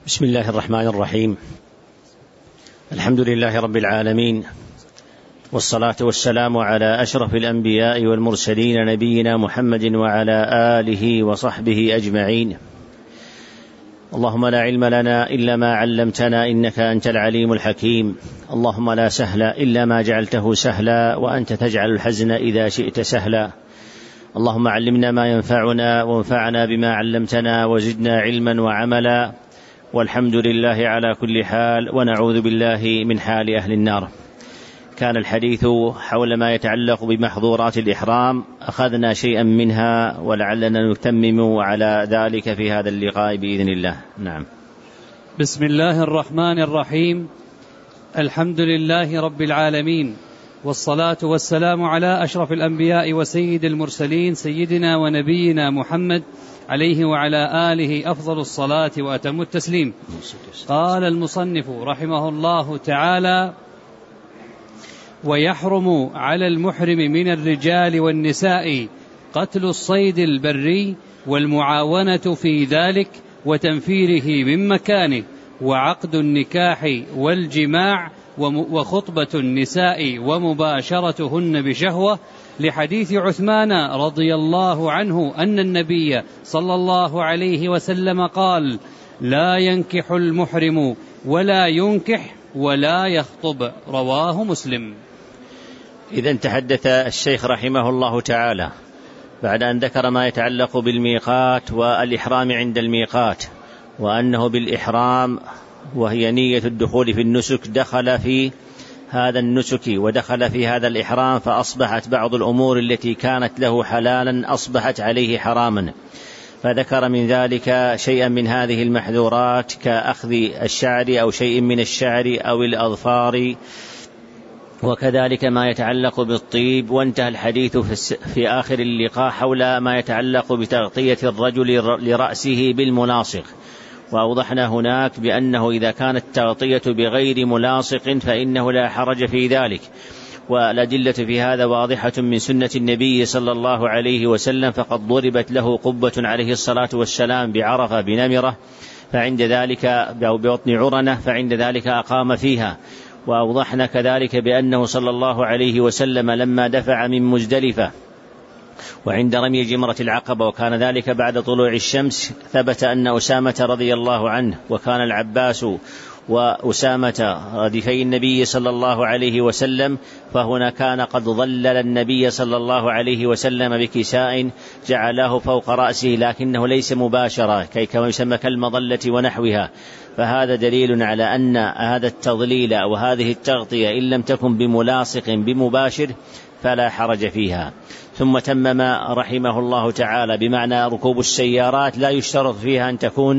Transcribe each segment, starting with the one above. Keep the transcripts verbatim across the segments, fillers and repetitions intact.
بسم الله الرحمن الرحيم. الحمد لله رب العالمين، والصلاة والسلام على أشرف الأنبياء والمرسلين نبينا محمد وعلى آله وصحبه أجمعين. اللهم لا علم لنا إلا ما علمتنا إنك أنت العليم الحكيم. اللهم لا سهل إلا ما جعلته سهلا، وأنت تجعل الحزن إذا شئت سهلا. اللهم علمنا ما ينفعنا وانفعنا بما علمتنا وزدنا علما وعملا، والحمد لله على كل حال، ونعوذ بالله من حال أهل النار. كان الحديث حول ما يتعلق بمحظورات الإحرام، أخذنا شيئا منها ولعلنا نتمم على ذلك في هذا اللقاء بإذن الله. نعم. بسم الله الرحمن الرحيم. الحمد لله رب العالمين، والصلاة والسلام على أشرف الأنبياء وسيد المرسلين سيدنا ونبينا محمد عليه وعلى آله أفضل الصلاة وأتم التسليم. قال المصنف رحمه الله تعالى: ويحرم على المحرم من الرجال والنساء قتل الصيد البري والمعاونة في ذلك وتنفيره من مكانه، وعقد النكاح والجماع، وخطبة النساء ومباشرتهن بشهوة، لحديث عثمان رضي الله عنه أن النبي صلى الله عليه وسلم قال: لا ينكح المحرم ولا ينكح ولا يخطب. رواه مسلم. إذن تحدث الشيخ رحمه الله تعالى بعد أن ذكر ما يتعلق بالميقات والإحرام عند الميقات، وأنه بالإحرام وهي نية الدخول في النسك دخل في هذا النسك ودخل في هذا الإحرام، فأصبحت بعض الأمور التي كانت له حلالا أصبحت عليه حراما. فذكر من ذلك شيئا من هذه المحذورات كأخذ الشعر أو شيء من الشعر أو الأظفار، وكذلك ما يتعلق بالطيب. وانتهى الحديث في آخر اللقاء حول ما يتعلق بتغطية الرجل لرأسه بالملاصق، وأوضحنا هناك بأنه إذا كانت التغطية بغير ملاصق فإنه لا حرج في ذلك، والأدلة في هذا واضحة من سنة النبي صلى الله عليه وسلم، فقد ضربت له قبة عليه الصلاة والسلام بعرفة بنمرة، فعند ذلك أو ببطن عرنة، فعند ذلك أقام فيها. وأوضحنا كذلك بأنه صلى الله عليه وسلم لما دفع من مزدلفة وعند رمي جمرة العقبة، وكان ذلك بعد طلوع الشمس، ثبت أن أسامة رضي الله عنه وكان العباس وأسامة رديفي النبي صلى الله عليه وسلم، فهنا كان قد ظلل النبي صلى الله عليه وسلم بكساء جعله فوق رأسه، لكنه ليس مباشرة كي كما يسمى كالمظلة ونحوها. فهذا دليل على أن هذا التضليل أو هذه التغطية إن لم تكن بملاصق بمباشر فلا حرج فيها. ثم تمم رحمه الله تعالى بمعنى ركوب السيارات لا يشترط فيها أن تكون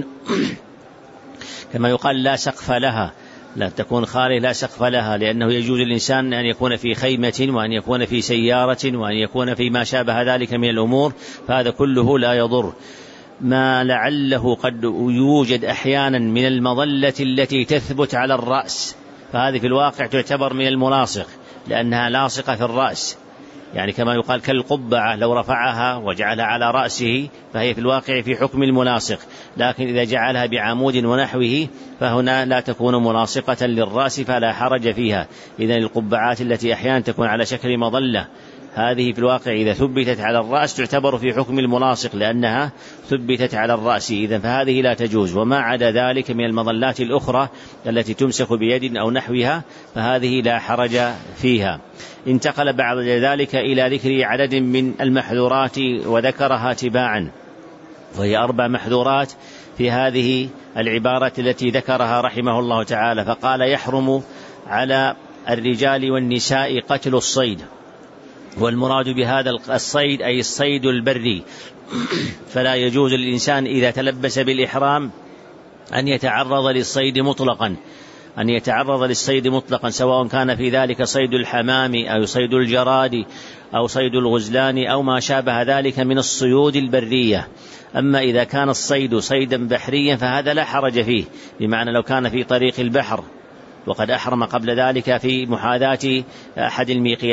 كما يقال لا سقف لها، لا تكون خالية لا سقف لها، لأنه يجوز الإنسان أن يكون في خيمة وأن يكون في سيارة وأن يكون في ما شابه ذلك من الأمور، فهذا كله لا يضر. ما لعله قد يوجد أحيانا من المظلة التي تثبت على الرأس، فهذه في الواقع تعتبر من الملاصق لأنها لاصقة في الرأس، يعني كما يقال كالقبعة لو رفعها وجعلها على رأسه فهي في الواقع في حكم الملاصق، لكن إذا جعلها بعمود ونحوه فهنا لا تكون ملاصقة للرأس فلا حرج فيها. إذن القبعات التي أحيانا تكون على شكل مظلة هذه في الواقع إذا ثبتت على الرأس تعتبر في حكم الملاصق لأنها ثبتت على الرأس، إذن فهذه لا تجوز. وما عدا ذلك من المظلات الأخرى التي تمسك بيد أو نحوها فهذه لا حرج فيها. انتقل بعد ذلك إلى ذكر عدد من المحذورات وذكرها تباعا، وهي أربع محذورات في هذه العبارة التي ذكرها رحمه الله تعالى. فقال: يحرم على الرجال والنساء قتل الصيد، والمراد بهذا الصيد أي الصيد البري، فلا يجوز للإنسان إذا تلبس بالإحرام أن يتعرض للصيد مطلقا أن يتعرض للصيد مطلقا سواء كان في ذلك صيد الحمام أو صيد الجراد أو صيد الغزلان أو ما شابه ذلك من الصيود البرية. أما إذا كان الصيد صيدا بحريا فهذا لا حرج فيه، بمعنى لو كان في طريق البحر وقد أحرم قبل ذلك في محاذاة أحد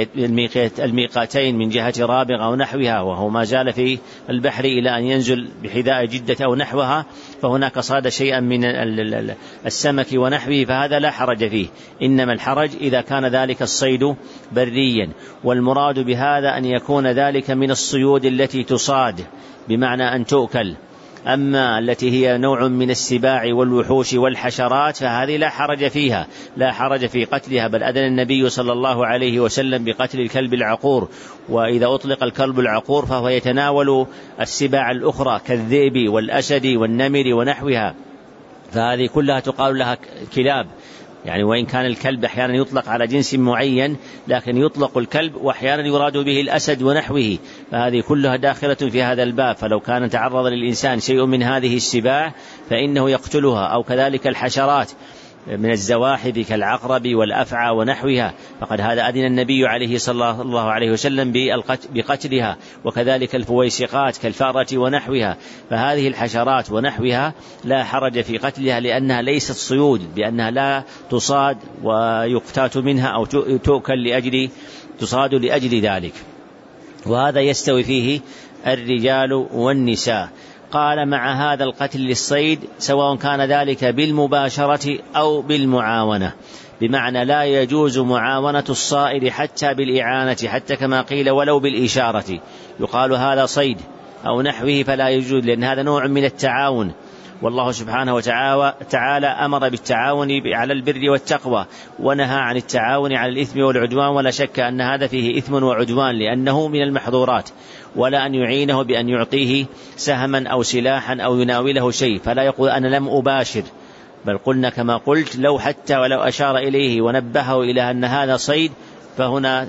الميقاتين من جهة رابغ أو نحوها وهو ما زال في البحر إلى أن ينزل بحذاء جدة أو نحوها، فهناك صاد شيئا من السمك ونحوه، فهذا لا حرج فيه، إنما الحرج إذا كان ذلك الصيد بريا. والمراد بهذا أن يكون ذلك من الصيود التي تصاد بمعنى أن تؤكل. أما التي هي نوع من السباع والوحوش والحشرات فهذه لا حرج فيها، لا حرج في قتلها، بل أذن النبي صلى الله عليه وسلم بقتل الكلب العقور، وإذا أطلق الكلب العقور فهو يتناول السباع الأخرى كالذئب والأسد والنمر ونحوها، فهذه كلها تقال لها كلاب، يعني وإن كان الكلب أحيانا يطلق على جنس معين لكن يطلق الكلب وأحيانا يراد به الأسد ونحوه، فهذه كلها داخلة في هذا الباب. فلو كان تعرض للإنسان شيء من هذه السباع فإنه يقتلها، أو كذلك الحشرات من الزواحف كالعقرب والأفعى ونحوها، فقد هذا أذن النبي عليه صلى الله عليه وسلم بقتلها، وكذلك الفويسقات كالفارة ونحوها، فهذه الحشرات ونحوها لا حرج في قتلها لأنها ليست صيود، بأنها لا تصاد ويقتات منها أو تؤكل لأجل تصاد لأجل ذلك، وهذا يستوي فيه الرجال والنساء. قال مع هذا القتل للصيد سواء كان ذلك بالمباشرة أو بالمعاونة، بمعنى لا يجوز معاونة الصائد حتى بالإعانة، حتى كما قيل ولو بالإشارة، يقال هذا صيد أو نحوه فلا يجوز، لأن هذا نوع من التعاون، والله سبحانه وتعالى أمر بالتعاون على البر والتقوى ونهى عن التعاون على الإثم والعدوان، ولا شك أن هذا فيه إثم وعدوان لأنه من المحظورات، ولا أن يعينه بأن يعطيه سهما أو سلاحا أو يناوله شيء، فلا يقول أنا لم أباشر، بل قلنا كما قلت لو حتى ولو أشار إليه ونبهه إلى أن هذا صيد فهنا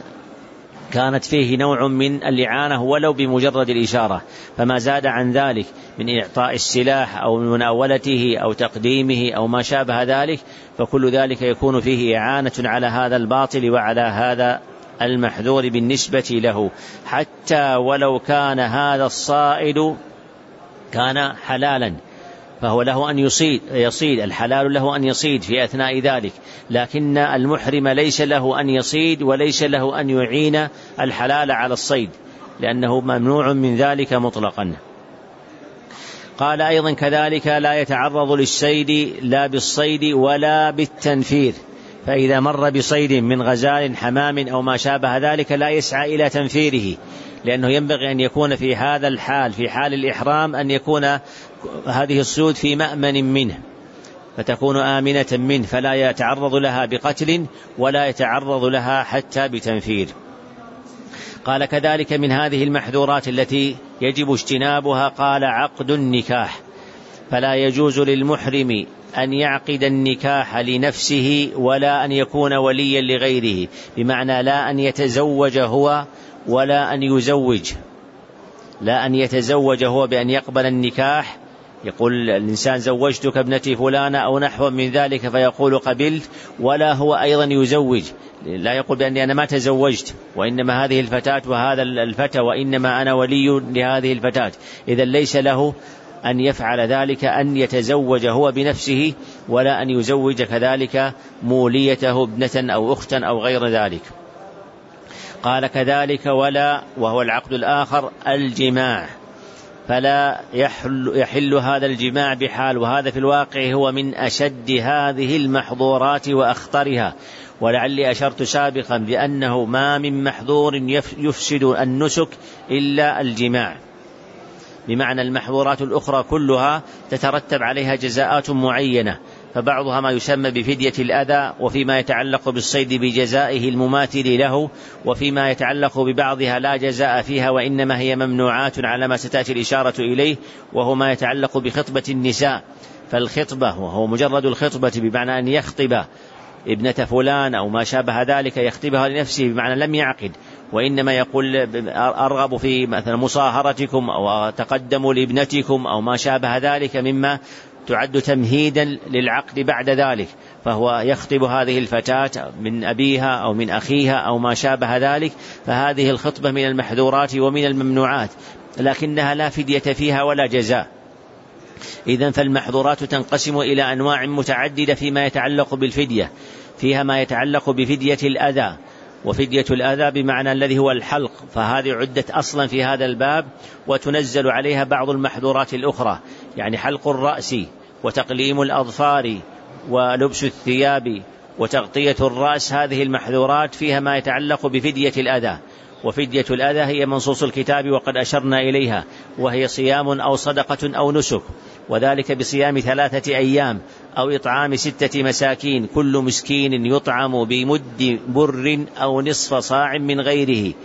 كانت فيه نوع من الإعانة ولو بمجرد الإشارة، فما زاد عن ذلك من إعطاء السلاح أو مناولته أو تقديمه أو ما شابه ذلك فكل ذلك يكون فيه إعانة على هذا الباطل وعلى هذا المحذور بالنسبة له، حتى ولو كان هذا الصائد كان حلالا فهو له أن يصيد, يصيد الحلال له أن يصيد في أثناء ذلك، لكن المحرم ليس له أن يصيد وليس له أن يعين الحلال على الصيد، لأنه ممنوع من ذلك مطلقا. قال أيضا كذلك لا يتعرض للصيد لا بالصيد ولا بالتنفير، فإذا مر بصيد من غزال حمام أو ما شابه ذلك لا يسعى إلى تنفيره، لأنه ينبغي أن يكون في هذا الحال في حال الإحرام أن يكون هذه الصيود في مأمن منه فتكون آمنة منه، فلا يتعرض لها بقتل ولا يتعرض لها حتى بتنفير. قال كذلك من هذه المحذورات التي يجب اجتنابها قال عقد النكاح، فلا يجوز للمحرم أن يعقد النكاح لنفسه ولا أن يكون وليا لغيره، بمعنى لا أن يتزوج هو ولا أن يزوج، لا أن يتزوج هو بأن يقبل النكاح، يقول الإنسان زوجتك ابنتي فلانة أو نحو من ذلك فيقول قبلت، ولا هو أيضا يزوج، لا يقول بأني أنا ما تزوجت وإنما هذه الفتاة وهذا الفتى وإنما أنا ولي لهذه الفتاة، إذا ليس له أن يفعل ذلك أن يتزوج هو بنفسه ولا أن يزوج كذلك موليته ابنة أو أختا أو غير ذلك. قال كذلك ولا وهو العقد الآخر الجماع، فلا يحل, يحل هذا الجماع بحال، وهذا في الواقع هو من أشد هذه المحظورات وأخطرها، ولعلي أشرت سابقا بأنه ما من محظور يفسد النسك إلا الجماع، بمعنى المحظورات الأخرى كلها تترتب عليها جزاءات معينة، فبعضها ما يسمى بفدية الأذى، وفيما يتعلق بالصيد بجزائه المماثل له، وفيما يتعلق ببعضها لا جزاء فيها وإنما هي ممنوعات على ما ستأتي الإشارة إليه، وهو ما يتعلق بخطبة النساء، فالخطبة وهو مجرد الخطبة بمعنى أن يخطب ابنة فلان أو ما شابه ذلك يخطبها لنفسه بمعنى لم يعقد، وإنما يقول أرغب في مثلا مصاهرتكم أو تقدموا لابنتكم أو ما شابه ذلك مما تعد تمهيدا للعقد بعد ذلك، فهو يخطب هذه الفتاة من أبيها أو من أخيها أو ما شابه ذلك، فهذه الخطبة من المحذورات ومن الممنوعات، لكنها لا فدية فيها ولا جزاء. إذن فالمحظورات تنقسم إلى أنواع متعددة فيما يتعلق بالفدية، فيها ما يتعلق بفدية الأذى، وفدية الأذى بمعنى الذي هو الحلق، فهذه عدت أصلا في هذا الباب، وتنزل عليها بعض المحظورات الأخرى، يعني حلق الرأس وتقليم الأظفار ولبس الثياب وتغطية الرأس، هذه المحظورات فيها ما يتعلق بفدية الأذى. وفدية الأذى هي منصوص الكتاب وقد أشرنا إليها، وهي صيام أو صدقة أو نسك، وذلك بصيام ثلاثة أيام أو إطعام ستة مساكين، كل مسكين يطعم بمد بر أو نصف صاع من غيره.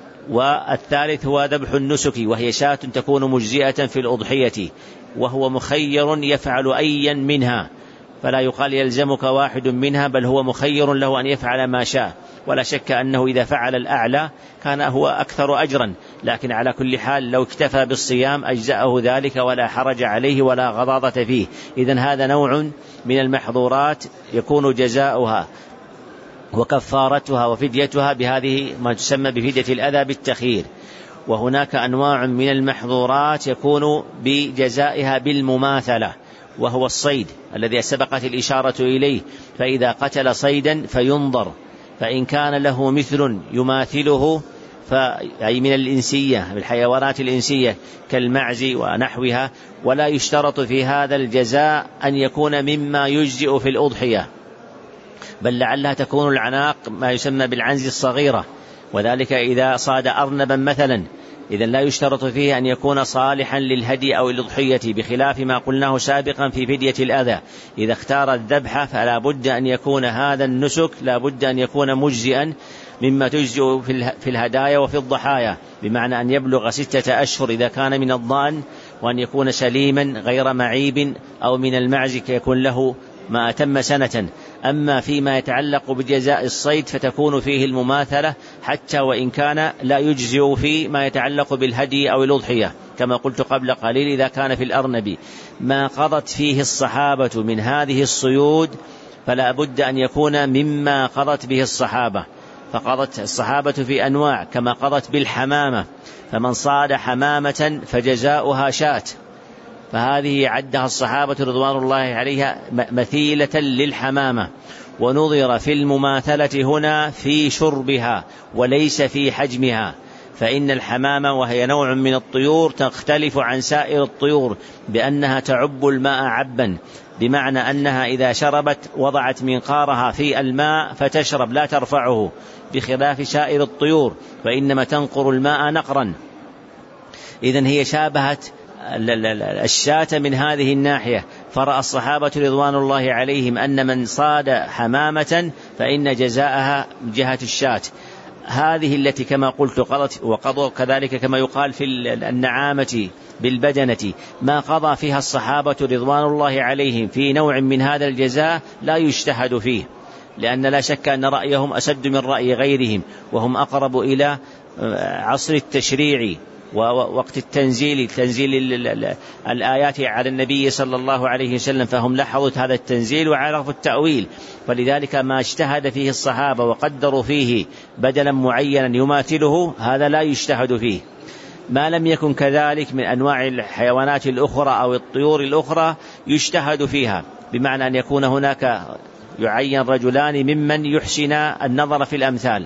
والثالث هو ذبح النسك، وهي شاة تكون مجزئة في الأضحية، وهو مخير يفعل أيا منها، فلا يقال يلزمك واحد منها، بل هو مخير له أن يفعل ما شاء، ولا شك أنه إذا فعل الأعلى كان هو أكثر أجرا، لكن على كل حال لو اكتفى بالصيام أجزأه ذلك ولا حرج عليه ولا غضاضة فيه. إذن هذا نوع من المحظورات يكون جزاؤها وكفارتها وفديتها بهذه ما تسمى بفدية الأذى بالتخيير. وهناك أنواع من المحظورات يكون بجزائها بالمماثلة، وهو الصيد الذي سبقت الإشارة إليه، فإذا قتل صيدا فينظر، فإن كان له مثل يماثله أي من الإنسية بالحيوانات الإنسية كالمعز ونحوها، ولا يشترط في هذا الجزاء أن يكون مما يجزئ في الأضحية، بل لعلها تكون العناق ما يسمى بالعنز الصغيرة، وذلك إذا صاد أرنبا مثلا، إذا لا يشترط فيه أن يكون صالحا للهدي أو الأضحية، بخلاف ما قلناه سابقا في فدية الأذى. إذا اختار الذبح فلا بد أن يكون هذا النسك لا بد أن يكون مجزئا مما تجزئ في الهدايا وفي الضحايا، بمعنى أن يبلغ ستة أشهر إذا كان من الضأن، وأن يكون سليما غير معيب، أو من المعز يكون له ما أتم سنة. أما فيما يتعلق بجزاء الصيد فتكون فيه المماثلة، حتى وإن كان لا يجزئ في ما يتعلق بالهدي أو الأضحية، كما قلت قبل قليل إذا كان في الأرنب ما قضت فيه الصحابة من هذه الصيود فلا بد أن يكون مما قضت به الصحابة، فقضت الصحابة في أنواع كما قضت بالحمامة، فمن صاد حمامة فجزاؤها شاة، فهذه عدها الصحابة رضوان الله عليها مثيلة للحمامة. ونظر في المماثلة هنا في شربها وليس في حجمها، فإن الحمامة وهي نوع من الطيور تختلف عن سائر الطيور بأنها تعب الماء عبا، بمعنى أنها إذا شربت وضعت منقارها في الماء فتشرب لا ترفعه، بخلاف سائر الطيور فإنما تنقر الماء نقرا. إذن هي شابهت الشاة من هذه الناحية، فرأى الصحابة رضوان الله عليهم أن من صاد حمامة فإن جزاءها جهة الشاة، هذه التي كما قلت قضت وقضوا، كذلك كما يقال في النعامة بالبدنة ما قضى فيها الصحابة رضوان الله عليهم في نوع من هذا الجزاء لا يجتهد فيه، لأن لا شك أن رأيهم أسد من رأي غيرهم، وهم أقرب إلى عصر التشريع ووقت التنزيل تنزيل الآيات على النبي صلى الله عليه وسلم، فهم لاحظوا هذا التنزيل وعرفوا التأويل، فلذلك ما اجتهد فيه الصحابة وقدروا فيه بدلا معينا يماثله هذا لا يجتهد فيه. ما لم يكن كذلك من أنواع الحيوانات الأخرى أو الطيور الأخرى يجتهد فيها، بمعنى أن يكون هناك يعين رجلان ممن يحسن النظر في الأمثال.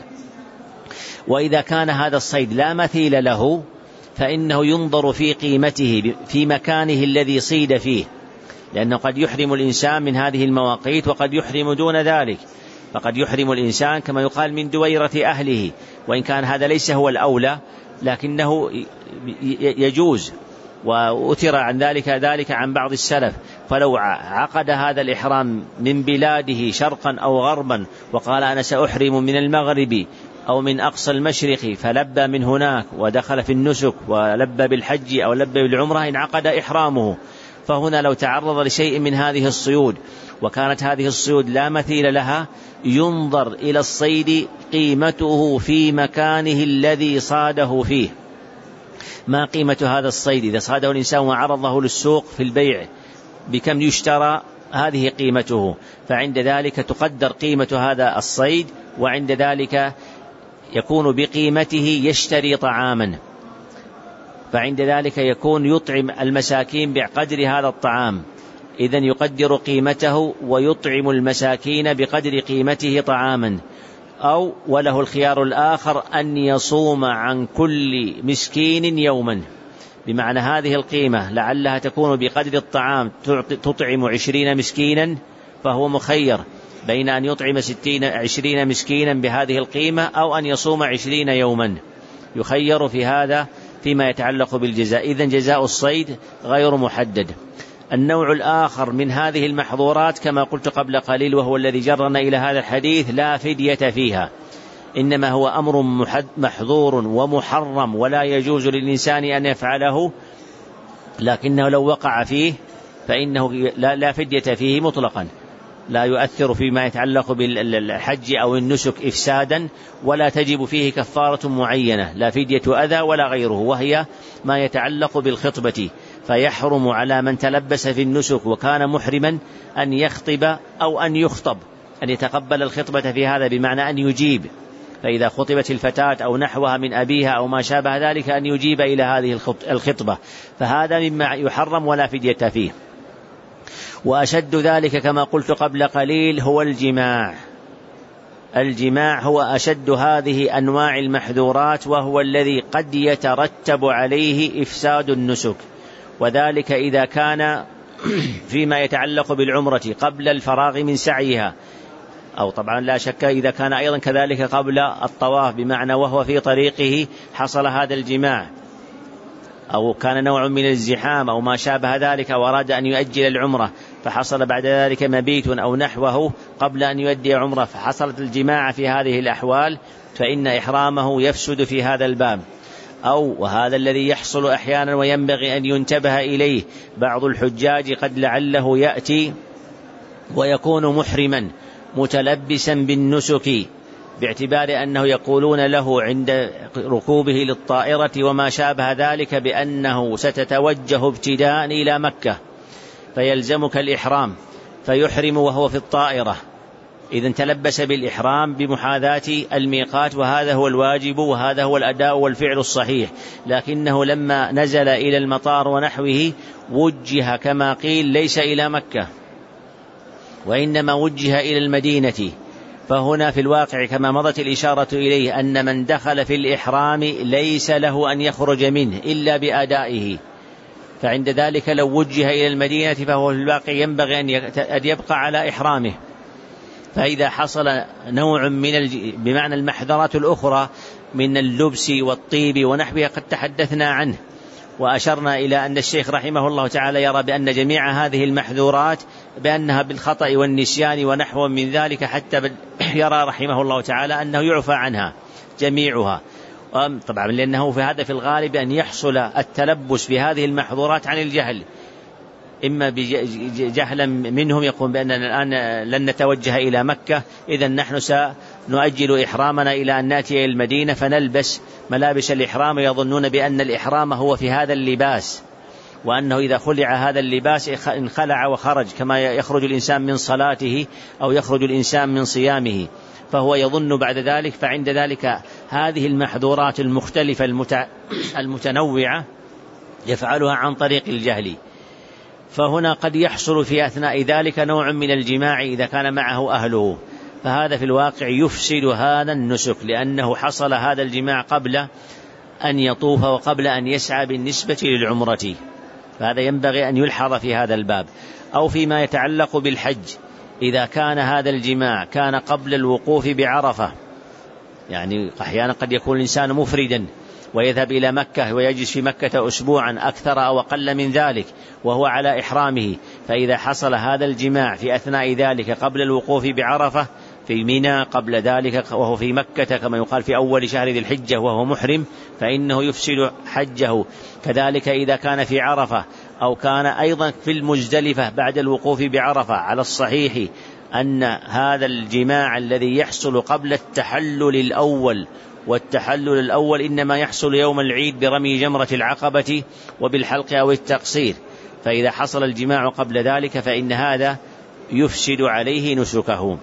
وإذا كان هذا الصيد لا مثيل له فإنه ينظر في قيمته في مكانه الذي صيد فيه، لأنه قد يحرم الإنسان من هذه المواقيت وقد يحرم دون ذلك، فقد يحرم الإنسان كما يقال من دويرة أهله، وإن كان هذا ليس هو الأولى لكنه يجوز، وأثر عن ذلك ذلك عن بعض السلف، فلو عقد هذا الإحرام من بلاده شرقا أو غربا وقال أنا سأحرم من المغرب أو من أقصى المشرق، فلبى من هناك ودخل في النسك ولبى بالحج أو لبى بالعمرة انعقد إحرامه. فهنا لو تعرض لشيء من هذه الصيود وكانت هذه الصيود لا مثيل لها ينظر إلى الصيد قيمته في مكانه الذي صاده فيه. ما قيمة هذا الصيد إذا صاده الإنسان وعرضه للسوق في البيع بكم يشترى، هذه قيمته، فعند ذلك تقدر قيمة هذا الصيد، وعند ذلك يكون بقيمته يشتري طعاما، فعند ذلك يكون يطعم المساكين بقدر هذا الطعام. إذن يقدر قيمته ويطعم المساكين بقدر قيمته طعاما، أو وله الخيار الآخر أن يصوم عن كل مسكين يوما، بمعنى هذه القيمة لعلها تكون بقدر الطعام تطعم عشرين مسكينا، فهو مخير بين أن يطعم ستين عشرين مسكينا بهذه القيمة أو أن يصوم عشرين يوما، يخير في هذا فيما يتعلق بالجزاء. إذن جزاء الصيد غير محدد. النوع الآخر من هذه المحظورات كما قلت قبل قليل، وهو الذي جرنا إلى هذا الحديث، لا فدية فيها، إنما هو أمر محظور ومحرم ولا يجوز للإنسان أن يفعله، لكنه لو وقع فيه فإنه لا فدية فيه مطلقا، لا يؤثر فيما يتعلق بالحج أو النسك إفسادا، ولا تجب فيه كفارة معينة، لا فدية أذى ولا غيره، وهي ما يتعلق بالخطبة. فيحرم على من تلبس في النسك وكان محرما أن يخطب أو أن يخطب، أن يتقبل الخطبة في هذا بمعنى أن يجيب، فإذا خطبت الفتاة أو نحوها من أبيها أو ما شابه ذلك أن يجيب إلى هذه الخطبة، فهذا مما يحرم ولا فدية فيه. وأشد ذلك كما قلت قبل قليل هو الجماع. الجماع هو أشد هذه أنواع المحذورات، وهو الذي قد يترتب عليه إفساد النسك، وذلك إذا كان فيما يتعلق بالعمرة قبل الفراغ من سعيها، أو طبعا لا شك إذا كان أيضا كذلك قبل الطواف، بمعنى وهو في طريقه حصل هذا الجماع، أو كان نوع من الزحام أو ما شابه ذلك وأراد أن يؤجل العمرة فحصل بعد ذلك مبيت أو نحوه قبل أن يؤدي عمرة فحصلت الجماع في هذه الأحوال، فإن إحرامه يفسد في هذا الباب. أو وهذا الذي يحصل أحيانا وينبغي أن ينتبه إليه، بعض الحجاج قد لعله يأتي ويكون محرما متلبسا بالنسك، باعتبار أنه يقولون له عند ركوبه للطائرة وما شابه ذلك بأنه ستتوجه ابتداء إلى مكة فيلزمك الإحرام، فيحرم وهو في الطائرة، إذن تلبس بالإحرام بمحاذاة الميقات، وهذا هو الواجب وهذا هو الأداء والفعل الصحيح، لكنه لما نزل إلى المطار ونحوه وجه كما قيل ليس إلى مكة وإنما وجه إلى المدينة. فهنا في الواقع كما مضت الإشارة إليه أن من دخل في الإحرام ليس له أن يخرج منه إلا بأدائه، فعند ذلك لو وجه إلى المدينة فهو في الواقع ينبغي أن يبقى على إحرامه. فإذا حصل نوع من الج... بمعنى المحذرات الأخرى من اللبس والطيب ونحوها قد تحدثنا عنه، وأشرنا إلى أن الشيخ رحمه الله تعالى يرى بأن جميع هذه المحذورات بأنها بالخطأ والنسيان ونحو من ذلك، حتى يرى رحمه الله تعالى أنه يعفى عنها جميعها، طبعا لأنه في هذا في الغالب أن يحصل التلبس بهذه المحظورات عن الجهل، إما بجهلا منهم يقول بأننا الآن لن نتوجه إلى مكة، إذن نحن سنؤجل إحرامنا إلى أن نأتي إلى المدينة فنلبس ملابس الإحرام، يظنون بأن الإحرام هو في هذا اللباس، وأنه إذا خلع هذا اللباس انخلع وخرج، كما يخرج الإنسان من صلاته أو يخرج الإنسان من صيامه، فهو يظن بعد ذلك. فعند ذلك هذه المحظورات المختلفة المتنوعة يفعلها عن طريق الجهل، فهنا قد يحصل في أثناء ذلك نوع من الجماع إذا كان معه أهله، فهذا في الواقع يفسد هذا النسك، لأنه حصل هذا الجماع قبل أن يطوف وقبل أن يسعى بالنسبة للعمرة، فهذا ينبغي أن يلحظ في هذا الباب. أو فيما يتعلق بالحج، إذا كان هذا الجماع كان قبل الوقوف بعرفة، يعني أحيانا قد يكون الإنسان مفردا ويذهب إلى مكة ويجلس في مكة أسبوعا أكثر أو أقل من ذلك وهو على إحرامه، فإذا حصل هذا الجماع في أثناء ذلك قبل الوقوف بعرفة في منى قبل ذلك وهو في مكة كما يقال في أول شهر ذي الحجة وهو محرم، فإنه يفسد حجه. كذلك إذا كان في عرفة أو كان أيضا في المزدلفة بعد الوقوف بعرفة، على الصحيح أن هذا الجماع الذي يحصل قبل التحلل الأول، والتحلل الأول إنما يحصل يوم العيد برمي جمرة العقبة وبالحلق أو التقصير، فإذا حصل الجماع قبل ذلك فإن هذا يفسد عليه نسكه.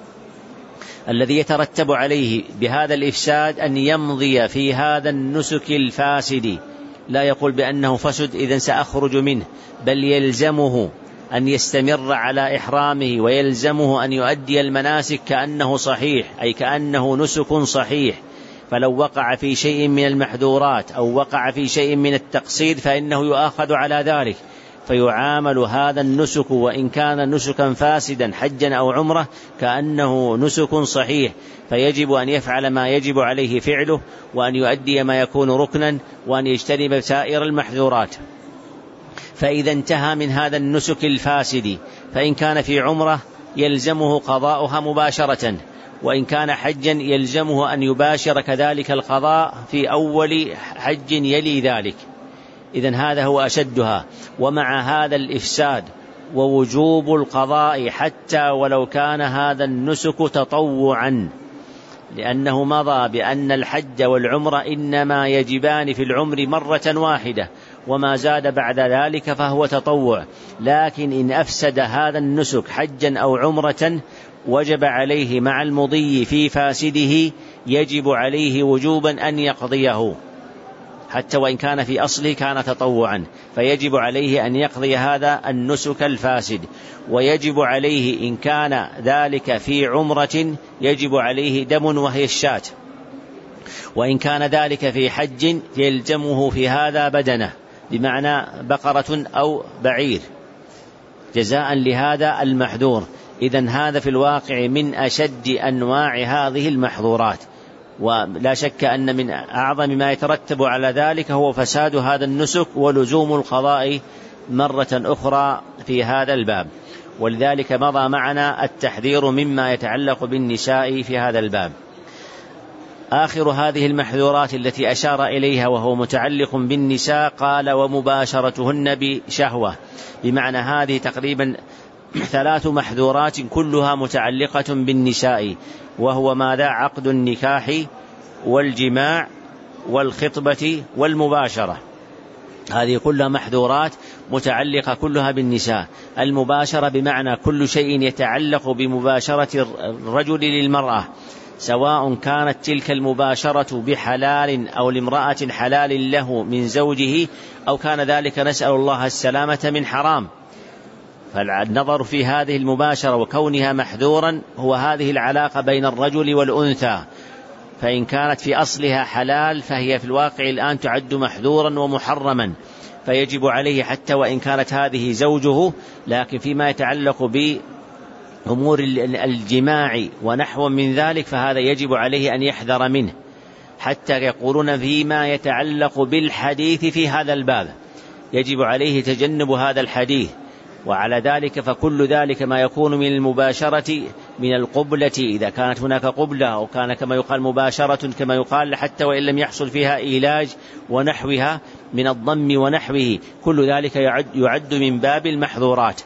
الذي يترتب عليه بهذا الإفساد أن يمضي في هذا النسك الفاسد، لا يقول بأنه فسد إذن سأخرج منه، بل يلزمه أن يستمر على إحرامه ويلزمه أن يؤدي المناسك كأنه صحيح، أي كأنه نسك صحيح. فلو وقع في شيء من المحذورات أو وقع في شيء من التقصير فإنه يؤاخذ على ذلك، فيعامل هذا النسك وإن كان نسكا فاسدا حجا أو عمرة كأنه نسك صحيح، فيجب أن يفعل ما يجب عليه فعله، وأن يؤدي ما يكون ركنا، وأن يجتنب سائر المحذورات. فإذا انتهى من هذا النسك الفاسد فإن كان في عمرة يلزمه قضاؤها مباشرة، وإن كان حجا يلزمه أن يباشر كذلك القضاء في أول حج يلي ذلك. إذن هذا هو أشدها. ومع هذا الإفساد ووجوب القضاء حتى ولو كان هذا النسك تطوعا، لأنه مضى بأن الحج والعمرة إنما يجبان في العمر مرة واحدة، وما زاد بعد ذلك فهو تطوع. لكن إن أفسد هذا النسك حجا أو عمرة وجب عليه مع المضي في فاسده، يجب عليه وجوبا أن يقضيه حتى وإن كان في أصله كان تطوعا، فيجب عليه أن يقضي هذا النسك الفاسد. ويجب عليه إن كان ذلك في عمرة يجب عليه دم وهي الشاة، وإن كان ذلك في حج يلزمه في هذا بدنه، بمعنى بقرة أو بعير جزاء لهذا المحذور. إذن هذا في الواقع من أشد أنواع هذه المحظورات، ولا شك أن من أعظم ما يترتب على ذلك هو فساد هذا النسك ولزوم القضاء مرة أخرى في هذا الباب. ولذلك مضى معنا التحذير مما يتعلق بالنساء في هذا الباب. آخر هذه المحذورات التي أشار إليها وهو متعلق بالنساء قال ومباشرتهن بشهوة، بمعنى هذه تقريبا ثلاث محذورات كلها متعلقة بالنساء، وهو ماذا؟ عقد النكاح والجماع والخطبة والمباشرة. هذه كلها محذورات متعلقة كلها بالنساء. المباشرة بمعنى كل شيء يتعلق بمباشرة الرجل للمرأة، سواء كانت تلك المباشرة بحلال أو لامرأة حلال له من زوجه، أو كان ذلك نسأل الله السلامة من حرام. فالنظر في هذه المباشرة وكونها محذورا هو هذه العلاقة بين الرجل والأنثى، فإن كانت في أصلها حلال فهي في الواقع الآن تعد محذورا ومحرما، فيجب عليه حتى وإن كانت هذه زوجه. لكن فيما يتعلق بأمور الجماع ونحو من ذلك فهذا يجب عليه أن يحذر منه، حتى يقولون فيما يتعلق بالحديث في هذا الباب يجب عليه تجنب هذا الحديث. وعلى ذلك فكل ذلك ما يكون من المباشرة من القبلة إذا كانت هناك قبلة، أو كان كما يقال مباشرة كما يقال حتى وإن لم يحصل فيها إيلاج ونحوها من الضم ونحوه، كل ذلك يعد, يعد من باب المحظورات.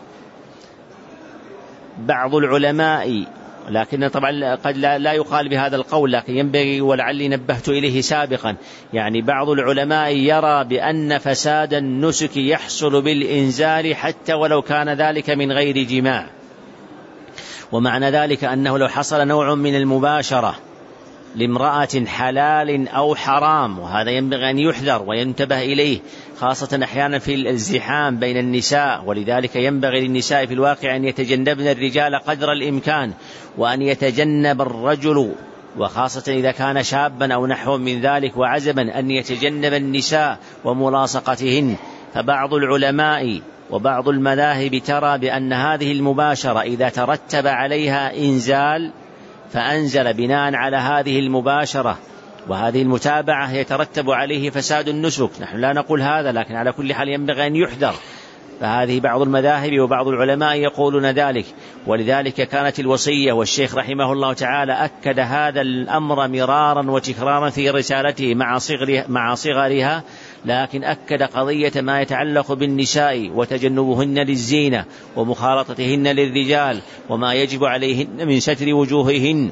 بعض العلماء، لكن طبعا قد لا, لا يقال بهذا القول، لكن ينبغي ولعلي نبهت إليه سابقا، يعني بعض العلماء يرى بأن فساد النسك يحصل بالإنزال حتى ولو كان ذلك من غير جماع. ومعنى ذلك أنه لو حصل نوع من المباشرة لامرأة حلال أو حرام، وهذا ينبغي أن يحذر وينتبه إليه، خاصة أحيانا في الزحام بين النساء، ولذلك ينبغي للنساء في الواقع أن يتجنبن الرجال قدر الإمكان، وأن يتجنب الرجل وخاصة إذا كان شابا أو نحو من ذلك وعزبا أن يتجنب النساء وملاصقتهن. فبعض العلماء وبعض المذاهب ترى بأن هذه المباشرة إذا ترتب عليها إنزال فأنزل بناء على هذه المباشرة وهذه المتابعة يترتب عليه فساد النسك. نحن لا نقول هذا، لكن على كل حال ينبغي أن يحذر. فهذه بعض المذاهب وبعض العلماء يقولون ذلك، ولذلك كانت الوصية، والشيخ رحمه الله تعالى أكد هذا الأمر مرارا وتكرارا في رسالته مع صغرها, مع صغرها لكن أكد قضية ما يتعلق بالنساء وتجنبهن للزينة ومخالطتهن للرجال وما يجب عليهن من ستر وجوههن،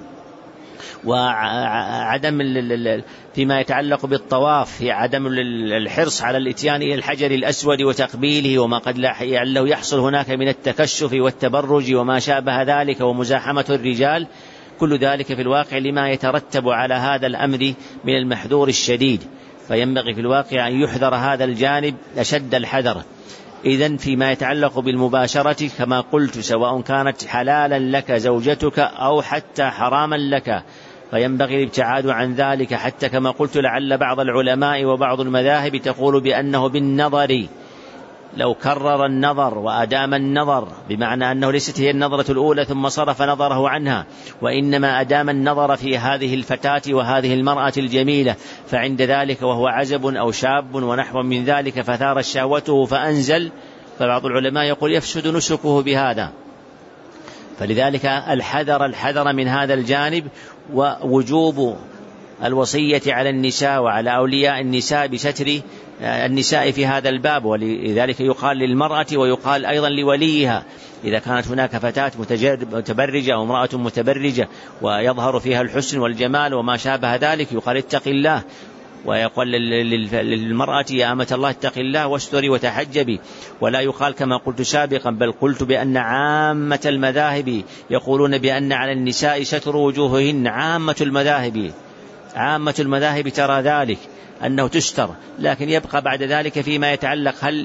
وعدم فيما يتعلق بالطواف في عدم الحرص على الاتيان إلى الحجر الأسود وتقبيله، وما قد لعله يحصل هناك من التكشف والتبرج وما شابه ذلك ومزاحمة الرجال. كل ذلك في الواقع لما يترتب على هذا الأمر من المحذور الشديد، فينبغي في الواقع أن يحذر هذا الجانب أشد الحذر. إذن فيما يتعلق بالمباشرة كما قلت سواء كانت حلالا لك زوجتك أو حتى حراما لك فينبغي الابتعاد عن ذلك، حتى كما قلت لعل بعض العلماء وبعض المذاهب تقول بأنه بالنظر، لو كرر النظر وأدام النظر بمعنى أنه ليست هي النظرة الأولى ثم صرف نظره عنها، وإنما أدام النظر في هذه الفتاة وهذه المرأة الجميلة، فعند ذلك وهو عزب أو شاب ونحو من ذلك فثار شهوته فأنزل، فبعض العلماء يقول يفسد نسكه بهذا. فلذلك الحذر الحذر من هذا الجانب، ووجوب الوصية على النساء وعلى أولياء النساء بستر النساء في هذا الباب، ولذلك يقال للمرأة ويقال أيضا لوليها إذا كانت هناك فتاة متبرجة أو امرأة متبرجة ويظهر فيها الحسن والجمال وما شابه ذلك يقال اتق الله، ويقول للمرأة يا أمة الله اتق الله واستري وتحجبي، ولا يقال كما قلت سابقا، بل قلت بأن عامة المذاهب يقولون بأن على النساء ستر وجوههن، عامة المذاهب عامة المذاهب ترى ذلك أنه تستر، لكن يبقى بعد ذلك فيما يتعلق هل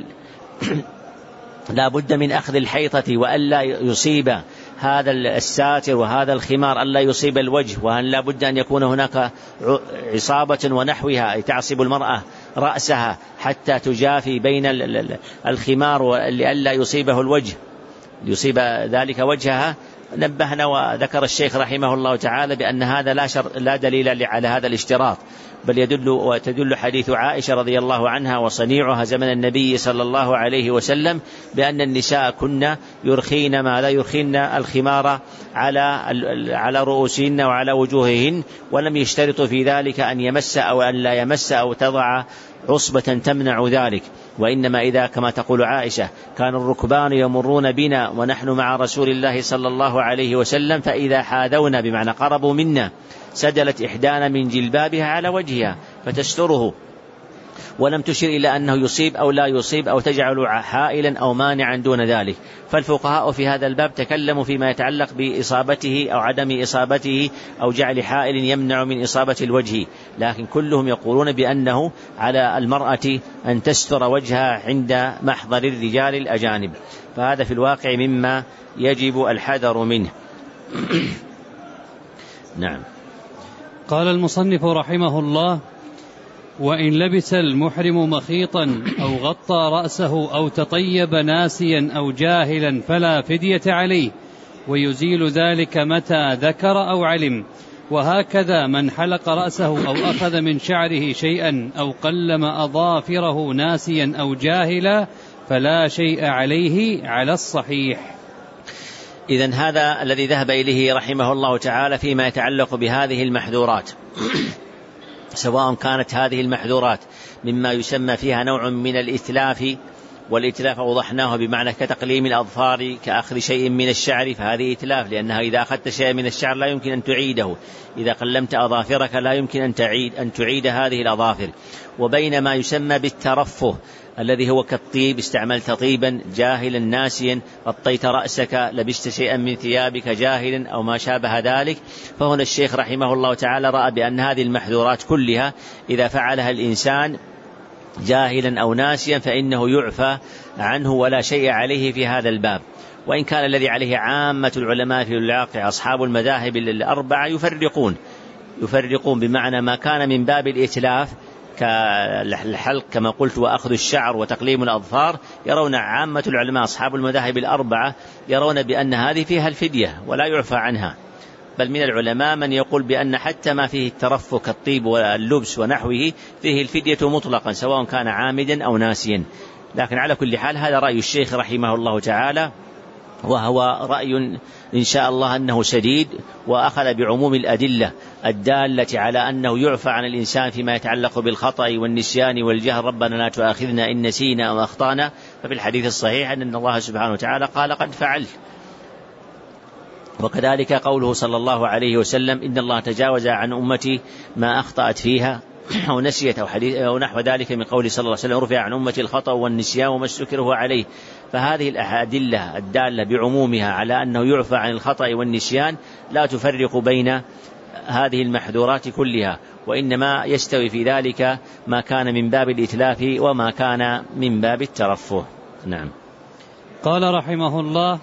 لا بد من أخذ الحيطة وألا يصيب هذا الساتر وهذا الخمار ألا يصيب الوجه، وهل لا بد أن يكون هناك عصابة ونحوها تعصب المرأة رأسها حتى تجافي بين الخمار لئلا يصيبه الوجه يصيب ذلك وجهها. نبهنا وذكر الشيخ رحمه الله تعالى بأن هذا لا, شر لا دليل على هذا الاشتراط، بل يدل وتدل حديث عائشة رضي الله عنها وصنيعها زمن النبي صلى الله عليه وسلم بأن النساء كنا يرخين ما لا يرخين الخمار على على رؤوسهن وعلى وجوههن، ولم يشترطوا في ذلك أن يمس أو أن لا يمس أو تضع عصبة تمنع ذلك، وإنما إذا كما تقول عائشة كان الركبان يمرون بنا ونحن مع رسول الله صلى الله عليه وسلم فإذا حاذونا بمعنى قربوا منا سدلت إحدانا من جلبابها على وجهها فتستره، ولم تشر إلى أنه يصيب أو لا يصيب أو تجعل حائلا أو مانعا دون ذلك. فالفقهاء في هذا الباب تكلموا فيما يتعلق بإصابته أو عدم إصابته أو جعل حائل يمنع من إصابة الوجه، لكن كلهم يقولون بأنه على المرأة أن تستر وجهها عند محضر الرجال الأجانب، فهذا في الواقع مما يجب الحذر منه. نعم. قال المصنف رحمه الله: وإن لبس المحرم مخيطا أو غطى رأسه أو تطيب ناسيا أو جاهلا فلا فدية عليه، ويزيل ذلك متى ذكر أو علم. وهكذا من حلق رأسه أو أخذ من شعره شيئا أو قلم أظافره ناسيا أو جاهلا فلا شيء عليه على الصحيح. إذن هذا الذي ذهب إليه رحمه الله تعالى فيما يتعلق بهذه المحذورات، سواء كانت هذه المحذورات مما يسمى فيها نوع من الإتلاف، والإتلاف أوضحناه بمعنى كتقليم الأظفار كأخذ شيء من الشعر، فهذه إتلاف لأنها إذا أخذت شيء من الشعر لا يمكن أن تعيده، إذا قلمت أظافرك لا يمكن أن تعيد, أن تعيد هذه الأظافر. وبين ما يسمى بالترفه الذي هو كالطيب، استعملت طيبا جاهلا ناسيا، غطيت رأسك، لبست شيئا من ثيابك جاهلا أو ما شابه ذلك. فهنا الشيخ رحمه الله تعالى رأى بأن هذه المحذورات كلها إذا فعلها الإنسان جاهلا أو ناسيا فإنه يعفى عنه ولا شيء عليه في هذا الباب. وإن كان الذي عليه عامة العلماء في الواقع أصحاب المذاهب الأربعة يفرقون يفرقون بمعنى ما كان من باب الإتلاف كالحلق كما قلت وأخذ الشعر وتقليم الأظفار، يرون عامة العلماء أصحاب المذاهب الأربعة يرون بأن هذه فيها الفدية ولا يعفى عنها، بل من العلماء من يقول بأن حتى ما فيه الترفه كالطيب واللبس ونحوه فيه الفدية مطلقا سواء كان عامدا أو ناسيا. لكن على كل حال هذا رأي الشيخ رحمه الله تعالى، وهو رأي إن شاء الله أنه سديد، وأخذ بعموم الأدلة الدالة على أنه يعفى عن الإنسان فيما يتعلق بالخطأ والنسيان والجهل، ربنا لا تؤاخذنا إن نسينا أو أخطأنا. ففي الحديث الصحيح أن الله سبحانه وتعالى قال قد فعلت. وكذلك قوله صلى الله عليه وسلم إن الله تجاوز عن أمتي ما أخطأت فيها أو نسيت أو, حديث أو نحو ذلك من قول صلى الله عليه وسلم رفع عن أمتي الخطأ والنسيان وما استكره عليه. فهذه الأدلة الدالة بعمومها على أنه يعفى عن الخطأ والنسيان لا تفرق بين هذه المحذورات كلها، وإنما يستوي في ذلك ما كان من باب الإتلاف وما كان من باب الترفه. نعم. قال رحمه الله: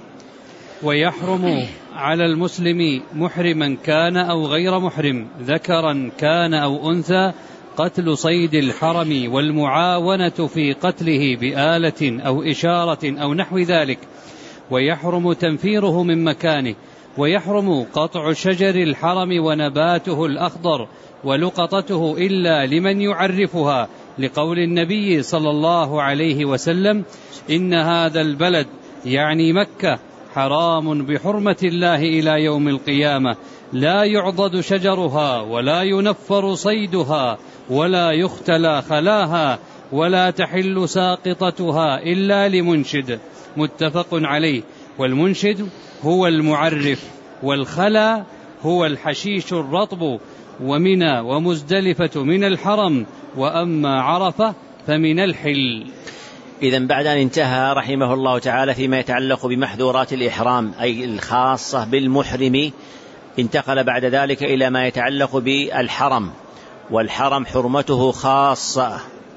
ويحرم على المسلم محرما كان أو غير محرم ذكرا كان أو أنثى قتل صيد الحرم والمعاونة في قتله بآلة أو إشارة أو نحو ذلك، ويحرم تنفيره من مكانه، ويحرم قطع شجر الحرم ونباته الأخضر ولقطته إلا لمن يعرفها، لقول النبي صلى الله عليه وسلم: إن هذا البلد يعني مكة حرام بحرمة الله إلى يوم القيامة، لا يعضد شجرها ولا ينفر صيدها ولا يختلى خلاها ولا تحل ساقطتها إلا لمنشد. متفق عليه. والمنشد هو المعرف، والخلا هو الحشيش الرطب، ومنى ومزدلفة من الحرم، وأما عرفة فمن الحل. إذن بعد أن انتهى رحمه الله تعالى فيما يتعلق بمحذورات الإحرام أي الخاصة بالمحرم، انتقل بعد ذلك إلى ما يتعلق بالحرم، والحرم حرمته خاصة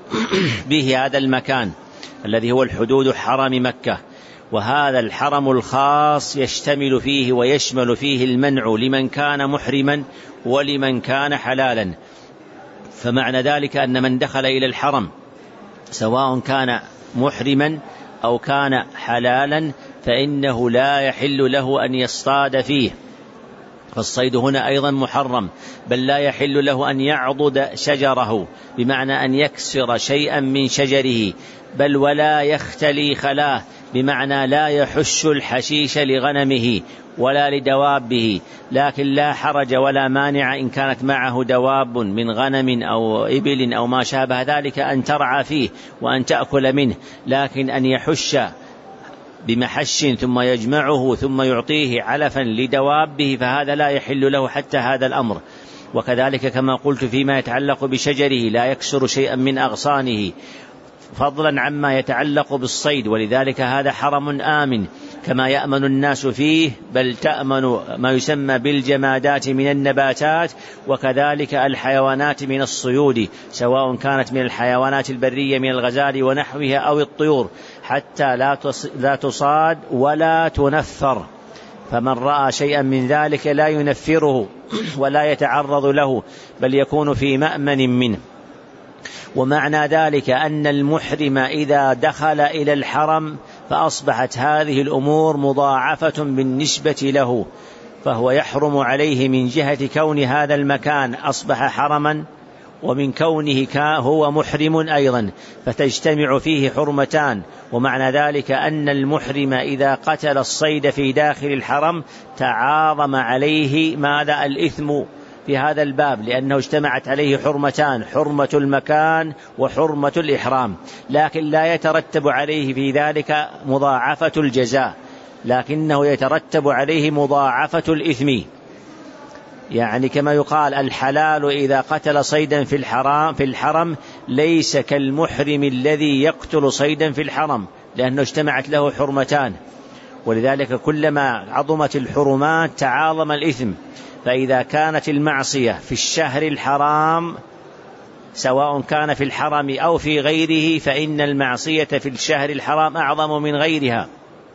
به هذا المكان الذي هو الحدود حرم مكة، وهذا الحرم الخاص يشتمل فيه ويشمل فيه المنع لمن كان محرما ولمن كان حلالا. فمعنى ذلك أن من دخل إلى الحرم سواء كان محرما أو كان حلالا فإنه لا يحل له أن يصطاد فيه، فالصيد هنا أيضا محرم، بل لا يحل له أن يعضد شجره بمعنى أن يكسر شيئا من شجره، بل ولا يختلي خلاه بمعنى لا يحش الحشيش لغنمه ولا لدوابه، لكن لا حرج ولا مانع إن كانت معه دواب من غنم أو إبل أو ما شابه ذلك أن ترعى فيه وأن تأكل منه، لكن أن يحش بمحش ثم يجمعه ثم يعطيه علفا لدوابه فهذا لا يحل له حتى هذا الأمر. وكذلك كما قلت فيما يتعلق بشجره لا يكسر شيئا من أغصانه، فضلا عما يتعلق بالصيد، ولذلك هذا حرم آمن كما يأمن الناس فيه، بل تأمن ما يسمى بالجمادات من النباتات، وكذلك الحيوانات من الصيود سواء كانت من الحيوانات البرية من الغزال ونحوها أو الطيور، حتى لا تصاد ولا تنفر. فمن رأى شيئا من ذلك لا ينفره ولا يتعرض له، بل يكون في مأمن منه. ومعنى ذلك أن المحرم إذا دخل إلى الحرم فأصبحت هذه الأمور مضاعفة بالنسبة له، فهو يحرم عليه من جهة كون هذا المكان أصبح حرما، ومن كونه هو محرم أيضا، فتجتمع فيه حرمتان. ومعنى ذلك أن المحرم إذا قتل الصيد في داخل الحرم تعاظم عليه ماذا الإثم في هذا الباب، لأنه اجتمعت عليه حرمتان، حرمة المكان وحرمة الإحرام، لكن لا يترتب عليه في ذلك مضاعفة الجزاء، لكنه يترتب عليه مضاعفة الإثم. يعني كما يقال الحلال إذا قتل صيدا في الحرام في الحرم ليس كالمحرم الذي يقتل صيدا في الحرم، لأنه اجتمعت له حرمتان، ولذلك كلما عظمت الحرمات تعاظم الإثم. فإذا كانت المعصية في الشهر الحرام سواء كان في الحرم أو في غيره فإن المعصية في الشهر الحرام أعظم من غيرها،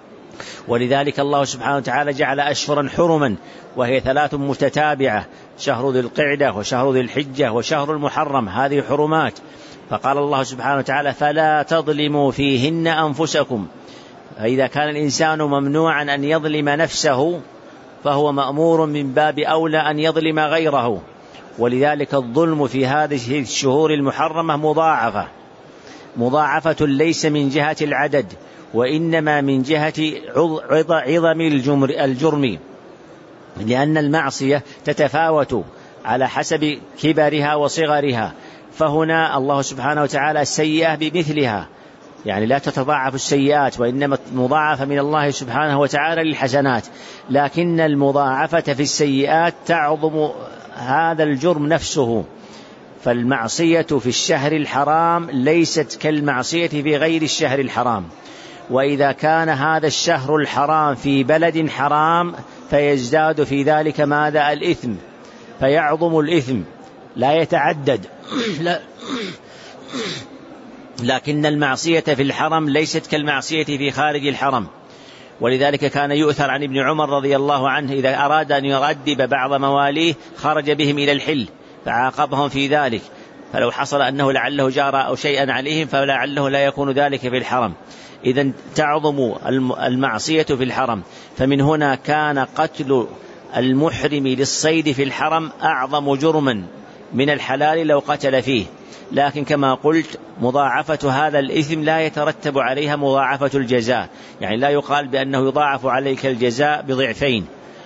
ولذلك الله سبحانه وتعالى جعل أشهرا حرما وهي ثلاث متتابعة، شهر ذي القعدة وشهر ذي الحجة وشهر المحرم، هذه حرمات. فقال الله سبحانه وتعالى فلا تظلموا فيهن أنفسكم. فإذا كان الإنسان ممنوعا أن يظلم نفسه فهو مأمور من باب أولى أن يظلم غيره، ولذلك الظلم في هذه الشهور المحرمة مضاعفة مضاعفة ليس من جهة العدد وإنما من جهة عظم الجرم، لأن المعصية تتفاوت على حسب كبرها وصغرها، فهنا الله سبحانه وتعالى السيئة بمثلها، يعني لا تتضاعف السيئات وإنما مضاعفة من الله سبحانه وتعالى للحسنات، لكن المضاعفة في السيئات تعظم هذا الجرم نفسه. فالمعصية في الشهر الحرام ليست كالمعصية في غير الشهر الحرام، وإذا كان هذا الشهر الحرام في بلد حرام فيزداد في ذلك ماذا الإثم، فيعظم الإثم لا يتعدد لا, لكن المعصية في الحرم ليست كالمعصية في خارج الحرم، ولذلك كان يؤثر عن ابن عمر رضي الله عنه إذا أراد أن يؤدب بعض مواليه خرج بهم إلى الحل فعاقبهم في ذلك، فلو حصل أنه لعله جار أو شيئا عليهم فلعله لا يكون ذلك في الحرم. إذن تعظم المعصية في الحرم، فمن هنا كان قتل المحرم للصيد في الحرم أعظم جرما من الحلال لو قتل فيه. لكن كما قلت مضاعفة هذا الإثم لا يترتب عليها مضاعفة الجزاء، يعني لا يقال بأنه يضاعف عليك الجزاء بضعفين.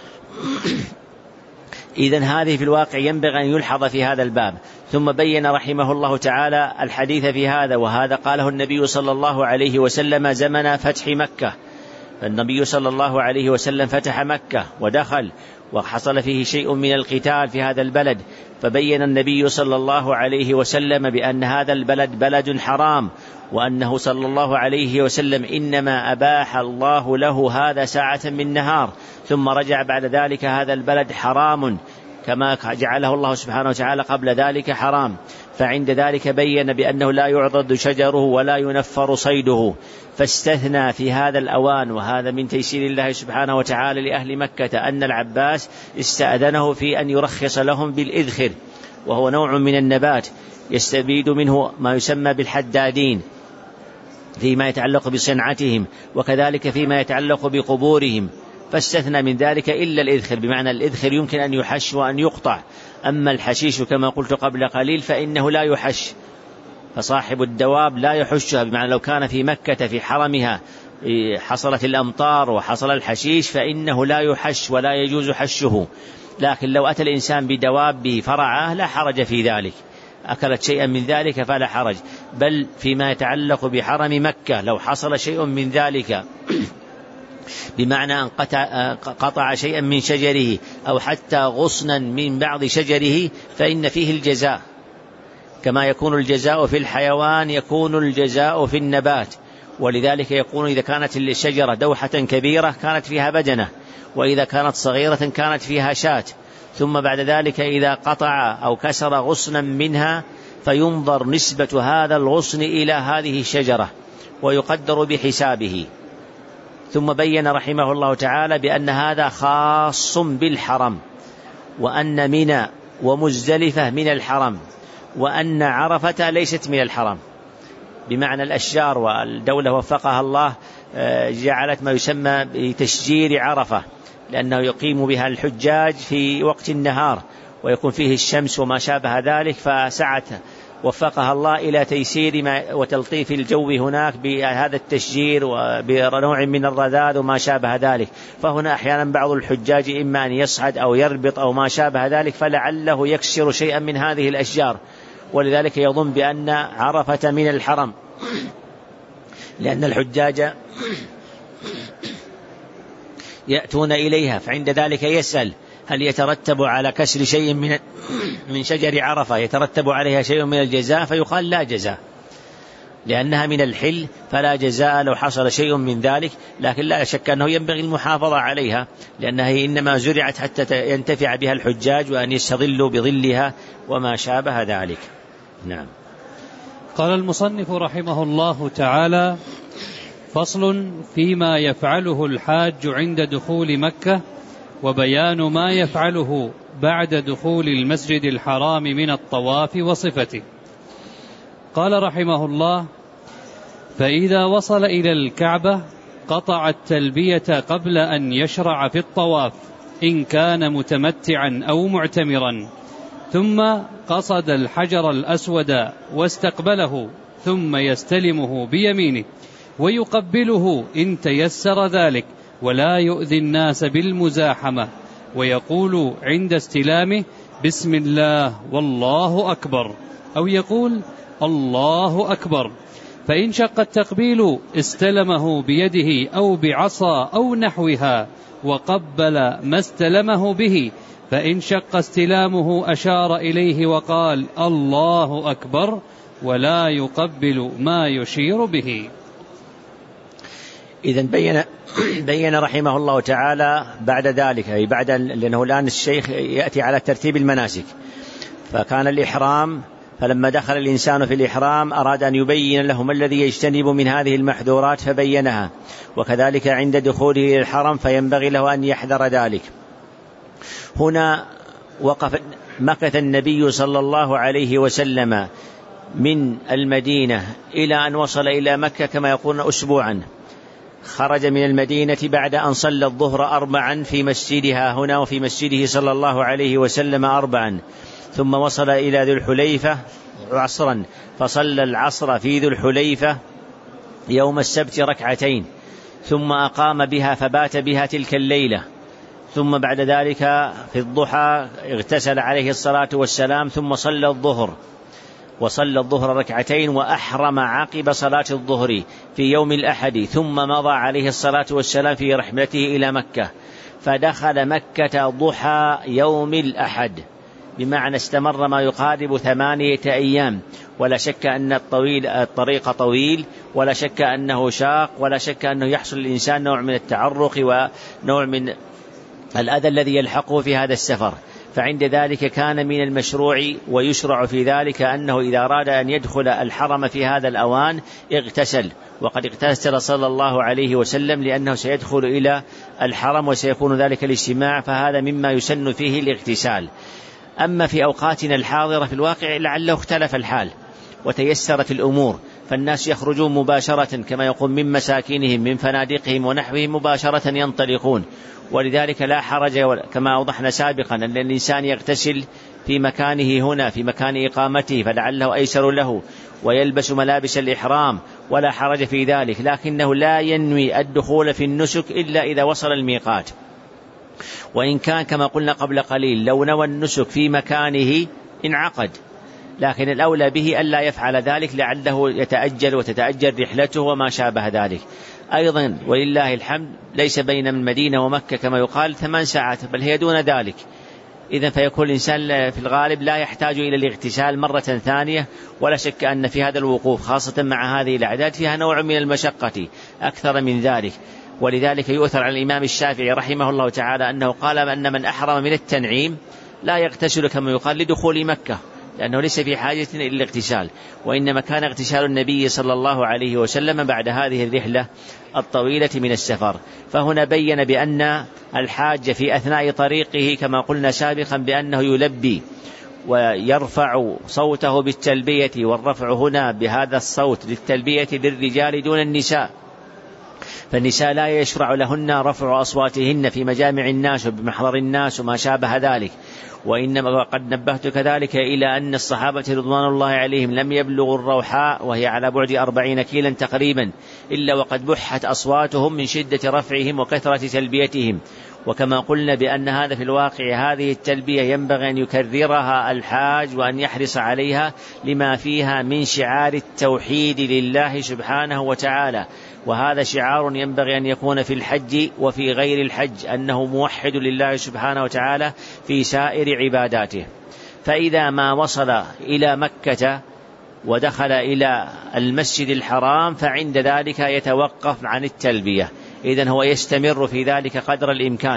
إذن هذه في الواقع ينبغي أن يلحظ في هذا الباب. ثم بين رحمه الله تعالى الحديث في هذا، وهذا قاله النبي صلى الله عليه وسلم زمن فتح مكة. النبي صلى الله عليه وسلم فتح مكة ودخل وحصل فيه شيء من القتال في هذا البلد، فبين النبي صلى الله عليه وسلم بأن هذا البلد بلد حرام، وأنه صلى الله عليه وسلم إنما أباح الله له هذا ساعة من نهار، ثم رجع بعد ذلك هذا البلد حرام كما جعله الله سبحانه وتعالى قبل ذلك حرام. فعند ذلك بين بأنه لا يعضد شجره ولا ينفر صيده، فاستثنى في هذا الأوان، وهذا من تيسير الله سبحانه وتعالى لأهل مكة، أن العباس استأذنه في أن يرخص لهم بالإذخر، وهو نوع من النبات يستبيد منه ما يسمى بالحدادين فيما يتعلق بصنعتهم، وكذلك فيما يتعلق بقبورهم، فاستثنى من ذلك إلا الإذخر، بمعنى الإذخر يمكن أن يحش وأن يقطع، أما الحشيش كما قلت قبل قليل فإنه لا يحش، فصاحب الدواب لا يحشها، بمعنى لو كان في مكة في حرمها حصلت الأمطار وحصل الحشيش فإنه لا يحش ولا يجوز حشه. لكن لو أتى الإنسان بدوابه فرعاه لا حرج في ذلك، أكلت شيئا من ذلك فلا حرج. بل فيما يتعلق بحرم مكة لو حصل شيء من ذلك بمعنى أن قطع, قطع شيئا من شجره أو حتى غصنا من بعض شجره فإن فيه الجزاء، كما يكون الجزاء في الحيوان يكون الجزاء في النبات. ولذلك يكون إذا كانت الشجرة دوحة كبيرة كانت فيها بدنة، وإذا كانت صغيرة كانت فيها شاة، ثم بعد ذلك إذا قطع أو كسر غصنا منها فينظر نسبة هذا الغصن إلى هذه الشجرة ويقدر بحسابه. ثم بين رحمه الله تعالى بأن هذا خاص بالحرم، وأن منى ومزدلفة من الحرم، وأن عرفة ليست من الحرم، بمعنى الأشجار. والدولة وفقها الله جعلت ما يسمى بتشجير عرفة، لأنه يقيم بها الحجاج في وقت النهار ويكون فيه الشمس وما شابه ذلك، فسعت وفقها الله إلى تيسير ما وتلطيف الجو هناك بهذا التشجير وبنوع من الرذاذ وما شابه ذلك. فهنا أحيانا بعض الحجاج إما أن يصعد أو يربط أو ما شابه ذلك، فلعله يكسر شيئا من هذه الأشجار، ولذلك يظن بأن عرفة من الحرم، لأن الحجاج يأتون إليها، فعند ذلك يسأل هل يترتب على كسر شيء من من شجر عرفة يترتب عليها شيء من الجزاء؟ فيقال لا جزاء، لأنها من الحل فلا جزاء لو حصل شيء من ذلك. لكن لا شك أنه ينبغي المحافظة عليها، لأنها إنما زرعت حتى ينتفع بها الحجاج وأن يستظلوا بظلها وما شابه ذلك. نعم. قال المصنف رحمه الله تعالى: فصل فيما يفعله الحاج عند دخول مكة، وبيان ما يفعله بعد دخول المسجد الحرام من الطواف وصفته. قال رحمه الله: فإذا وصل إلى الكعبة قطع التلبية قبل أن يشرع في الطواف إن كان متمتعا أو معتمرا، ثم قصد الحجر الأسود واستقبله، ثم يستلمه بيمينه ويقبله إن تيسر ذلك، ولا يؤذي الناس بالمزاحمة، ويقول عند استلامه: بسم الله والله أكبر، أو يقول الله أكبر. فإن شق التقبيل استلمه بيده أو بعصا أو نحوها وقبل ما استلمه به، فإن شق استلامه أشار إليه وقال الله أكبر، ولا يقبل ما يشير به. إذن بين بين رحمه الله تعالى بعد ذلك، أي بعد، لأنه الآن الشيخ يأتي على ترتيب المناسك، فكان الإحرام فلما دخل الإنسان في الإحرام أراد أن يبين له ما الذي يجتنب من هذه المحذورات فبينها، وكذلك عند دخوله إلى الحرم فينبغي له أن يحذر ذلك. هنا وقف مكث النبي صلى الله عليه وسلم من المدينة إلى أن وصل إلى مكة كما يقولون أسبوعا. خرج من المدينة بعد أن صلى الظهر أربعا في مسجدها هنا وفي مسجده صلى الله عليه وسلم أربعا، ثم وصل إلى ذي الحليفة عصرا فصلى العصر في ذي الحليفة يوم السبت ركعتين، ثم أقام بها فبات بها تلك الليلة، ثم بعد ذلك في الضحى اغتسل عليه الصلاة والسلام ثم صلى الظهر وصلى الظهر ركعتين وأحرم عقب صلاة الظهر في يوم الأحد، ثم مضى عليه الصلاة والسلام في رحلته إلى مكة فدخل مكة ضحى يوم الأحد، بمعنى استمر ما يقارب ثمانية أيام. ولا شك أن الطويل الطريق طويل، ولا شك أنه شاق، ولا شك أنه يحصل الإنسان نوع من التعرق ونوع من الأذى الذي يلحقه في هذا السفر. فعند ذلك كان من المشروع ويشرع في ذلك أنه إذا أراد أن يدخل الحرم في هذا الأوان اغتسل، وقد اغتسل صلى الله عليه وسلم لأنه سيدخل إلى الحرم وسيكون ذلك الاجتماع، فهذا مما يسن فيه الاغتسال. أما في أوقاتنا الحاضرة في الواقع لعله اختلف الحال وتيسرت الأمور، فالناس يخرجون مباشرة كما يقول من مساكنهم من فنادقهم ونحوهم مباشرة ينطلقون، ولذلك لا حرج كما أوضحنا سابقا أن الإنسان يغتسل في مكانه هنا في مكان إقامته فلعله أيسر له، ويلبس ملابس الإحرام ولا حرج في ذلك، لكنه لا ينوي الدخول في النسك إلا إذا وصل الميقات. وإن كان كما قلنا قبل قليل لو نوى النسك في مكانه انعقد، لكن الأولى به ألا يفعل ذلك لعله يتأجل وتتأجل رحلته وما شابه ذلك. أيضا ولله الحمد ليس بين المدينة ومكة كما يقال ثمان ساعات، بل هي دون ذلك، إذن فيكون الإنسان في الغالب لا يحتاج إلى الاغتسال مرة ثانية. ولا شك أن في هذا الوقوف خاصة مع هذه الأعداد فيها نوع من المشقة أكثر من ذلك، ولذلك يؤثر عن الإمام الشافعي رحمه الله تعالى أنه قال أن من أحرم من التنعيم لا يغتسل كما يقال لدخول مكة، لأنه ليس في حاجة إلى الاغتسال، وإنما كان اغتسال النبي صلى الله عليه وسلم بعد هذه الرحلة الطويلة من السفر. فهنا بين بأن الحاج في أثناء طريقه كما قلنا سابقا بأنه يلبي ويرفع صوته بالتلبية، والرفع هنا بهذا الصوت للتلبية للرجال دون النساء، فالنساء لا يشرع لهن رفع أصواتهن في مجامع الناس وبمحضر الناس وما شابه ذلك. وإنما قد نبهت كذلك إلى أن الصحابة رضوان الله عليهم لم يبلغوا الروحاء وهي على بعد أربعين كيلا تقريبا إلا وقد بحت أصواتهم من شدة رفعهم وكثرة تلبيتهم. وكما قلنا بأن هذا في الواقع هذه التلبية ينبغي أن يكررها الحاج وأن يحرص عليها لما فيها من شعار التوحيد لله سبحانه وتعالى، وهذا شعار ينبغي أن يكون في الحج وفي غير الحج، أنه موحد لله سبحانه وتعالى في سائر عباداته. فإذا ما وصل إلى مكة ودخل إلى المسجد الحرام فعند ذلك يتوقف عن التلبية، إذن هو يستمر في ذلك قدر الإمكان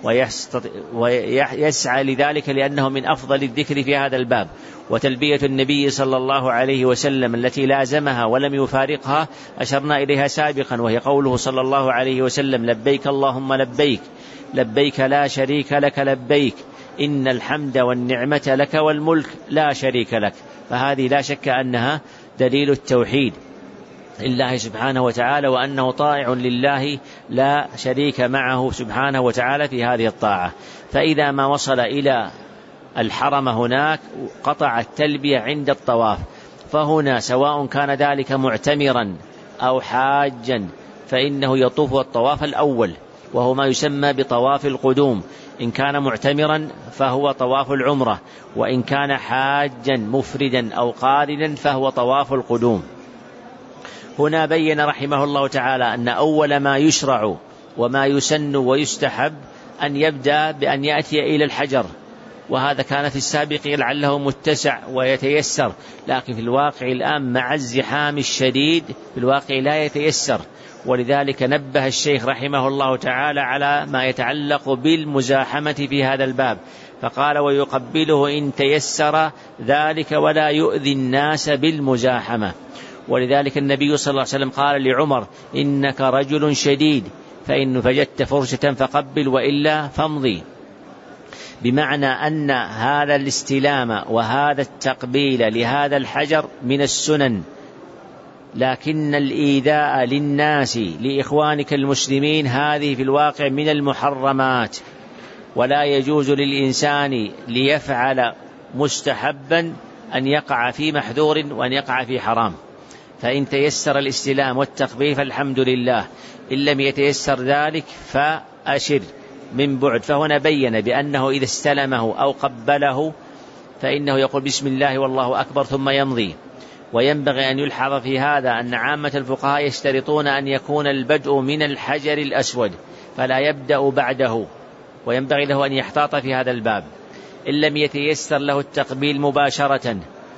ويسعى لذلك لأنه من أفضل الذكر في هذا الباب. وتلبية النبي صلى الله عليه وسلم التي لازمها ولم يفارقها أشرنا إليها سابقا، وهي قوله صلى الله عليه وسلم لبيك اللهم لبيك لبيك لا شريك لك لبيك إن الحمد والنعمة لك والملك لا شريك لك. فهذه لا شك أنها دليل التوحيد لله سبحانه وتعالى، وأنه طائع لله لا شريك معه سبحانه وتعالى في هذه الطاعة. فإذا ما وصل إلى الحرم هناك قطع التلبية عند الطواف، فهنا سواء كان ذلك معتمرا أو حاجا فإنه يطوف الطواف الأول وهو ما يسمى بطواف القدوم. إن كان معتمرا فهو طواف العمرة، وإن كان حاجا مفردا أو قارنا فهو طواف القدوم. هنا بين رحمه الله تعالى أن أول ما يشرع وما يسن ويستحب أن يبدأ بأن يأتي إلى الحجر، وهذا كان في السابق لعله متسع ويتيسر، لكن في الواقع الآن مع الزحام الشديد في الواقع لا يتيسر، ولذلك نبه الشيخ رحمه الله تعالى على ما يتعلق بالمزاحمة في هذا الباب، فقال ويقبله إن تيسر ذلك ولا يؤذي الناس بالمزاحمة. ولذلك النبي صلى الله عليه وسلم قال لعمر إنك رجل شديد فإن فجدت فرصة فقبل وإلا فامضي، بمعنى أن هذا الاستلام وهذا التقبيل لهذا الحجر من السنن، لكن الإيذاء للناس لإخوانك المسلمين هذه في الواقع من المحرمات، ولا يجوز للإنسان ليفعل مستحبا أن يقع في محذور وأن يقع في حرام. فإن تيسر الاستلام والتقبيل فالحمد لله، إن لم يتيسر ذلك فأشر من بعد. فهنا بين بأنه إذا استلمه أو قبله فإنه يقول بسم الله والله أكبر ثم يمضي. وينبغي أن يلحظ في هذا أن عامة الفقهاء يشترطون أن يكون البدء من الحجر الأسود فلا يبدأ بعده، وينبغي له أن يحتاط في هذا الباب. إن لم يتيسر له التقبيل مباشرة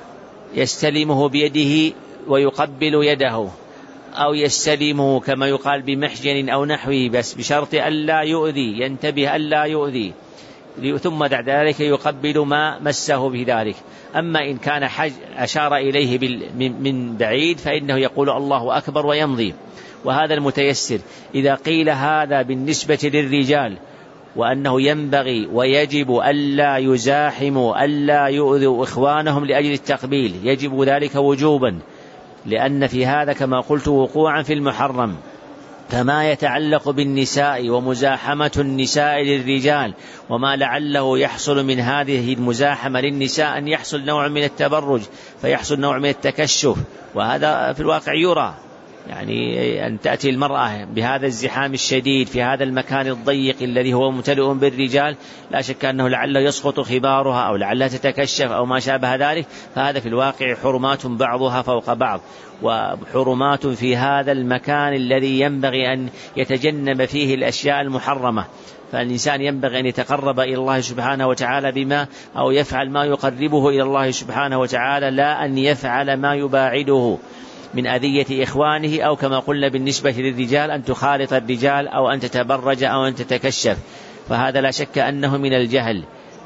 يستلمه بيده ويقبل يده، أو يستلمه كما يقال بمحجن أو نحوه بس بشرط ألا يؤذي، ينتبه ألا يؤذي، ثم بعد ذلك يقبل ما مسه بذلك. أما إن كان حج أشار إليه من بعيد فإنه يقول الله أكبر ويمضي، وهذا المتيسر. إذا قيل هذا بالنسبة للرجال وأنه ينبغي ويجب ألا يزاحموا ألا يؤذوا إخوانهم لأجل التقبيل، يجب ذلك وجوبا، لأن في هذا كما قلت وقوعا في المحرم. فما يتعلق بالنساء ومزاحمة النساء للرجال وما لعله يحصل من هذه المزاحمة للنساء أن يحصل نوع من التبرج فيحصل نوع من التكشف، وهذا في الواقع يرى، يعني أن تأتي المرأة بهذا الزحام الشديد في هذا المكان الضيق الذي هو ممتلئ بالرجال، لا شك أنه لعله يسقط خبارها أو لعلها تتكشف أو ما شابه ذلك. فهذا في الواقع حرمات بعضها فوق بعض، وحرمات في هذا المكان الذي ينبغي أن يتجنب فيه الأشياء المحرمة. فالإنسان ينبغي أن يتقرب إلى الله سبحانه وتعالى بما أو يفعل ما يقربه إلى الله سبحانه وتعالى، لا أن يفعل ما يباعده من أذية إخوانه، أو كما قلنا بالنسبة للرجال أن تخالط الرجال أو أن تتبرج أو أن تتكشف. فهذا لا شك أنه من الجهل،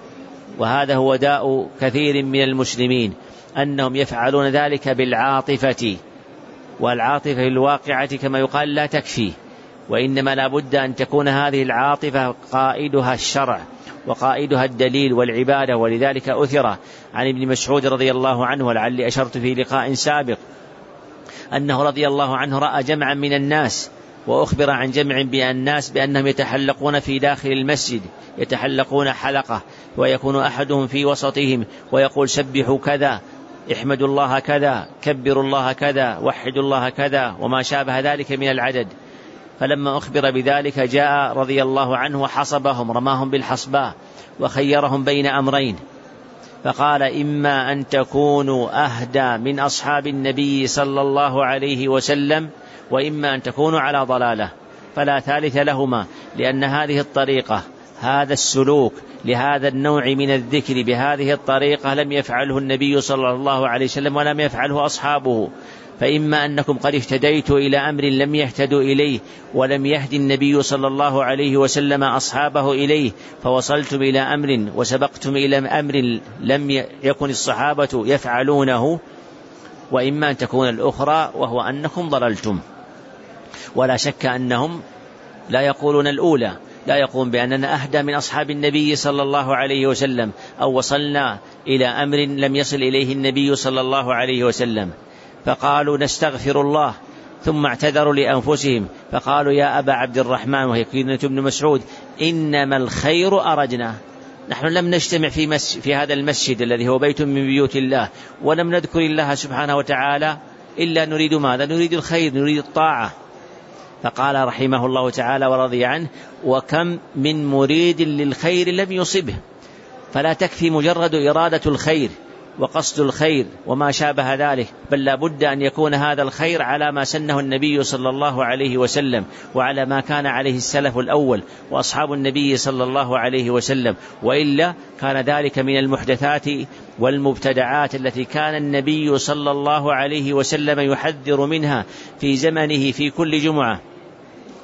وهذا هو داء كثير من المسلمين أنهم يفعلون ذلك بالعاطفة، والعاطفة الواقعة كما يقال لا تكفي، وإنما لا بد أن تكون هذه العاطفة قائدها الشرع وقائدها الدليل والعبادة. ولذلك أثر عن ابن مسعود رضي الله عنه، ولعلي أشرت في لقاء سابق، أنه رضي الله عنه رأى جمعا من الناس، وأخبر عن جمع بأن الناس بأنهم يتحلقون في داخل المسجد، يتحلقون حلقة، ويكون أحدهم في وسطهم ويقول سبحوا كذا، احمدوا الله كذا، كبروا الله كذا، وحدوا الله كذا، وما شابه ذلك من العدد. فلما أخبر بذلك جاء رضي الله عنه وحصبهم، رماهم بالحصباء وخيرهم بين أمرين، فقال إما أن تكونوا أهدى من أصحاب النبي صلى الله عليه وسلم، وإما أن تكونوا على ضلالة، فلا ثالث لهما، لأن هذه الطريقة هذا السلوك لهذا النوع من الذكر بهذه الطريقة لم يفعله النبي صلى الله عليه وسلم ولم يفعله أصحابه. فإما أنكم قد اهتديتوا إلى أمر لم يهتدوا إليه ولم يهد النبي صلى الله عليه وسلم أصحابه إليه، فوصلتم إلى أمر وسبقتم إلى أمر لم يكن الصحابة يفعلونه، وإما أن تكون الأخرى وهو أنكم ضللتم. ولا شك أنهم لا يقولون الأولى، لا يقولون بأننا أهدى من أصحاب النبي صلى الله عليه وسلم أو وصلنا إلى أمر لم يصل إليه النبي صلى الله عليه وسلم. فقالوا نستغفر الله، ثم اعتذروا لأنفسهم فقالوا يا أبا عبد الرحمن، وهي كنية ابن مسعود، إنما الخير أردنا، نحن لم نجتمع في, مس في هذا المسجد الذي هو بيت من بيوت الله، ولم نذكر الله سبحانه وتعالى إلا نريد ماذا؟ نريد الخير، نريد الطاعة. فقال رحمه الله تعالى ورضي عنه وكم من مريد للخير لم يصبه. فلا تكفي مجرد إرادة الخير وقصد الخير وما شابه ذلك، بل لا بد أن يكون هذا الخير على ما سنه النبي صلى الله عليه وسلم، وعلى ما كان عليه السلف الأول وأصحاب النبي صلى الله عليه وسلم، وإلا كان ذلك من المحدثات والمبتدعات التي كان النبي صلى الله عليه وسلم يحذر منها في زمنه في كل جمعة.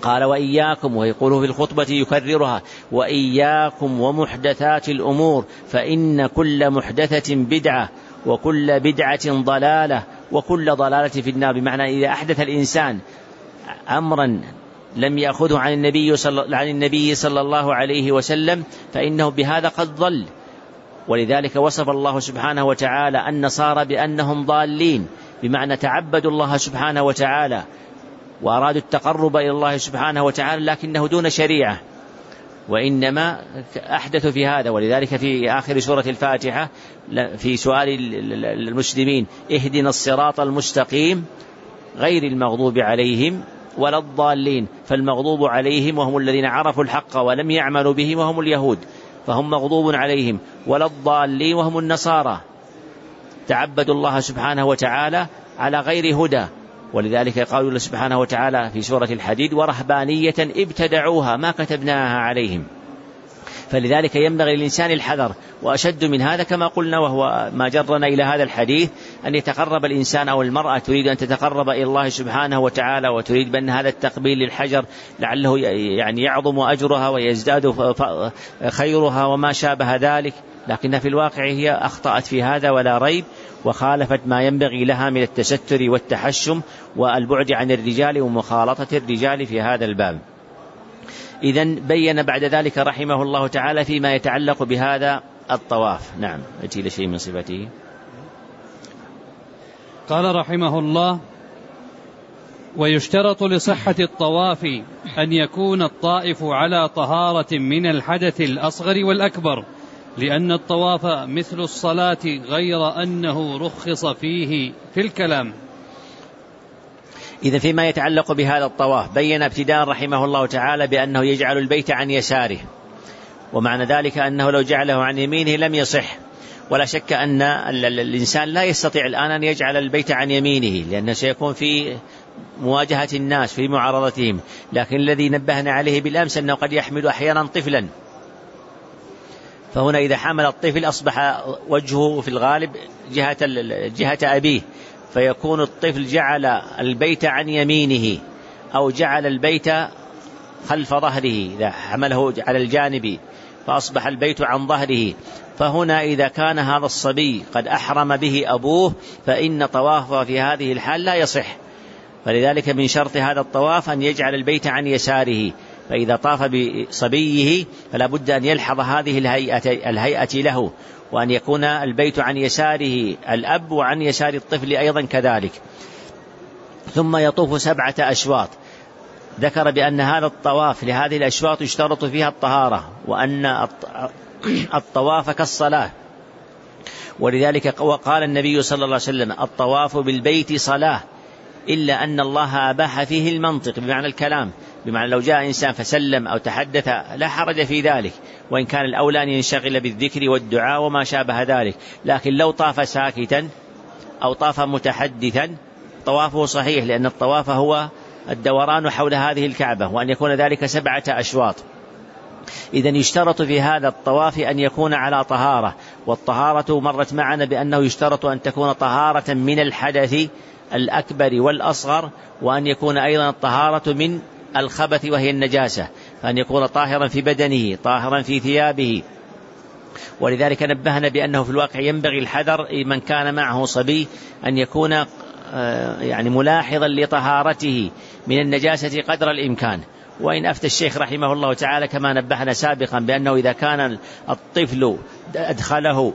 قال وإياكم، ويقوله في الخطبة يكررها: وإياكم ومحدثات الأمور فإن كل محدثة بدعة وكل بدعة ضلالة وكل ضلالة في النار. بمعنى إذا أحدث الإنسان أمرا لم يأخذه عن النبي صلى, عن النبي صلى الله عليه وسلم فإنه بهذا قد ضل. ولذلك وصف الله سبحانه وتعالى النصارى بأنهم ضالين، بمعنى تعبدوا الله سبحانه وتعالى وأرادوا التقرب إلى الله سبحانه وتعالى لكنه دون شريعة، وإنما أحدثوا في هذا. ولذلك في آخر سورة الفاتحة في سؤال المسلمين: اهدنا الصراط المستقيم غير المغضوب عليهم ولا الضالين. فالمغضوب عليهم وهم الذين عرفوا الحق ولم يعملوا به وهم اليهود، فهم مغضوب عليهم، ولا الضالين وهم النصارى تعبدوا الله سبحانه وتعالى على غير هدى. ولذلك قال الله سبحانه وتعالى في سورة الحديد: ورهبانية ابتدعوها ما كتبناها عليهم. فلذلك ينبغي للإنسان الحذر، وأشد من هذا كما قلنا وهو ما جرنا إلى هذا الحديث، أن يتقرب الإنسان أو المرأة تريد أن تتقرب إلى الله سبحانه وتعالى وتريد بأن هذا التقبيل للحجر لعله يعني يعظم أجرها ويزداد خيرها وما شابه ذلك، لكن في الواقع هي أخطأت في هذا ولا ريب، وخالفت ما ينبغي لها من التستر والتحشم والبعد عن الرجال ومخالطة الرجال في هذا الباب. إذن بين بعد ذلك رحمه الله تعالى فيما يتعلق بهذا الطواف. نعم، أتي لشيء من صفته. قال رحمه الله: ويشترط لصحة الطواف أن يكون الطائف على طهارة من الحدث الأصغر والأكبر، لأن الطواف مثل الصلاة غير أنه رخص فيه في الكلام. إذا فيما يتعلق بهذا الطواف بين ابتداء رحمه الله تعالى بأنه يجعل البيت عن يساره، ومعنى ذلك أنه لو جعله عن يمينه لم يصح. ولا شك أن الإنسان لا يستطيع الآن أن يجعل البيت عن يمينه، لأنه سيكون في مواجهة الناس في معارضتهم. لكن الذي نبهنا عليه بالأمس أنه قد يحمل أحيانا طفلا، فهنا إذا حمل الطفل أصبح وجهه في الغالب جهة, جهة أبيه، فيكون الطفل جعل البيت عن يمينه أو جعل البيت خلف ظهره، إذا حمله على الجانب فأصبح البيت عن ظهره. فهنا إذا كان هذا الصبي قد أحرم به أبوه فإن طوافه في هذه الحال لا يصح. فلذلك من شرط هذا الطواف أن يجعل البيت عن يساره، فإذا طاف بصبيه فلا بد أن يلحظ هذه الهيئة, الهيئة له، وأن يكون البيت عن يساره الأب وعن يسار الطفل أيضا كذلك. ثم يطوف سبعة أشواط. ذكر بأن هذا الطواف لهذه الأشواط يشترط فيها الطهارة، وأن الطواف كالصلاة. ولذلك وقال النبي صلى الله عليه وسلم: الطواف بالبيت صلاة، إلا أن الله أباح فيه المنطق بمعنى الكلام، بمعنى لو جاء إنسان فسلم أو تحدث لا حرج في ذلك، وإن كان الأولى أن ينشغل بالذكر والدعاء وما شابه ذلك. لكن لو طاف ساكتا أو طاف متحدثا طوافه صحيح، لأن الطواف هو الدوران حول هذه الكعبة، وأن يكون ذلك سبعة أشواط. إذن يشترط في هذا الطواف أن يكون على طهارة، والطهارة مرت معنا بأنه يشترط أن تكون طهارة من الحدث الأكبر والأصغر، وأن يكون أيضا الطهارة من الخبث وهي النجاسة، فأن يكون طاهرا في بدنه طاهرا في ثيابه. ولذلك نبهنا بأنه في الواقع ينبغي الحذر من كان معه صبي أن يكون يعني ملاحظا لطهارته من النجاسة قدر الإمكان. وإن أفتى الشيخ رحمه الله تعالى كما نبهنا سابقا بأنه إذا كان الطفل أدخله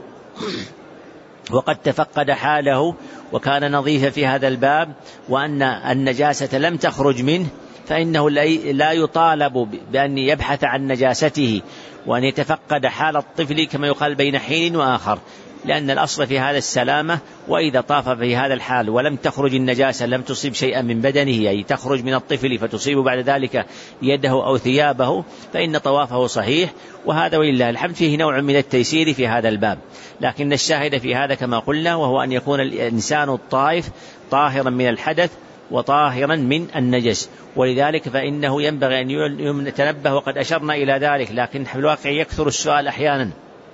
وقد تفقد حاله وكان نظيفا في هذا الباب وأن النجاسة لم تخرج منه، فإنه لا يطالب بأن يبحث عن نجاسته وأن يتفقد حال الطفل كما يقال بين حين وآخر، لأن الأصل في هذا السلامة. وإذا طاف في هذا الحال ولم تخرج النجاسة لم تصيب شيئا من بدنه، أي تخرج من الطفل فتصيب بعد ذلك يده أو ثيابه، فإن طوافه صحيح. وهذا ولله الحمد فيه نوع من التيسير في هذا الباب. لكن الشاهد في هذا كما قلنا وهو أن يكون الإنسان الطائف طاهرا من الحدث وطاهرا من النجس. ولذلك فإنه ينبغي أن يتنبه، وقد أشرنا إلى ذلك، لكن في الواقع يكثر السؤال أحيانا.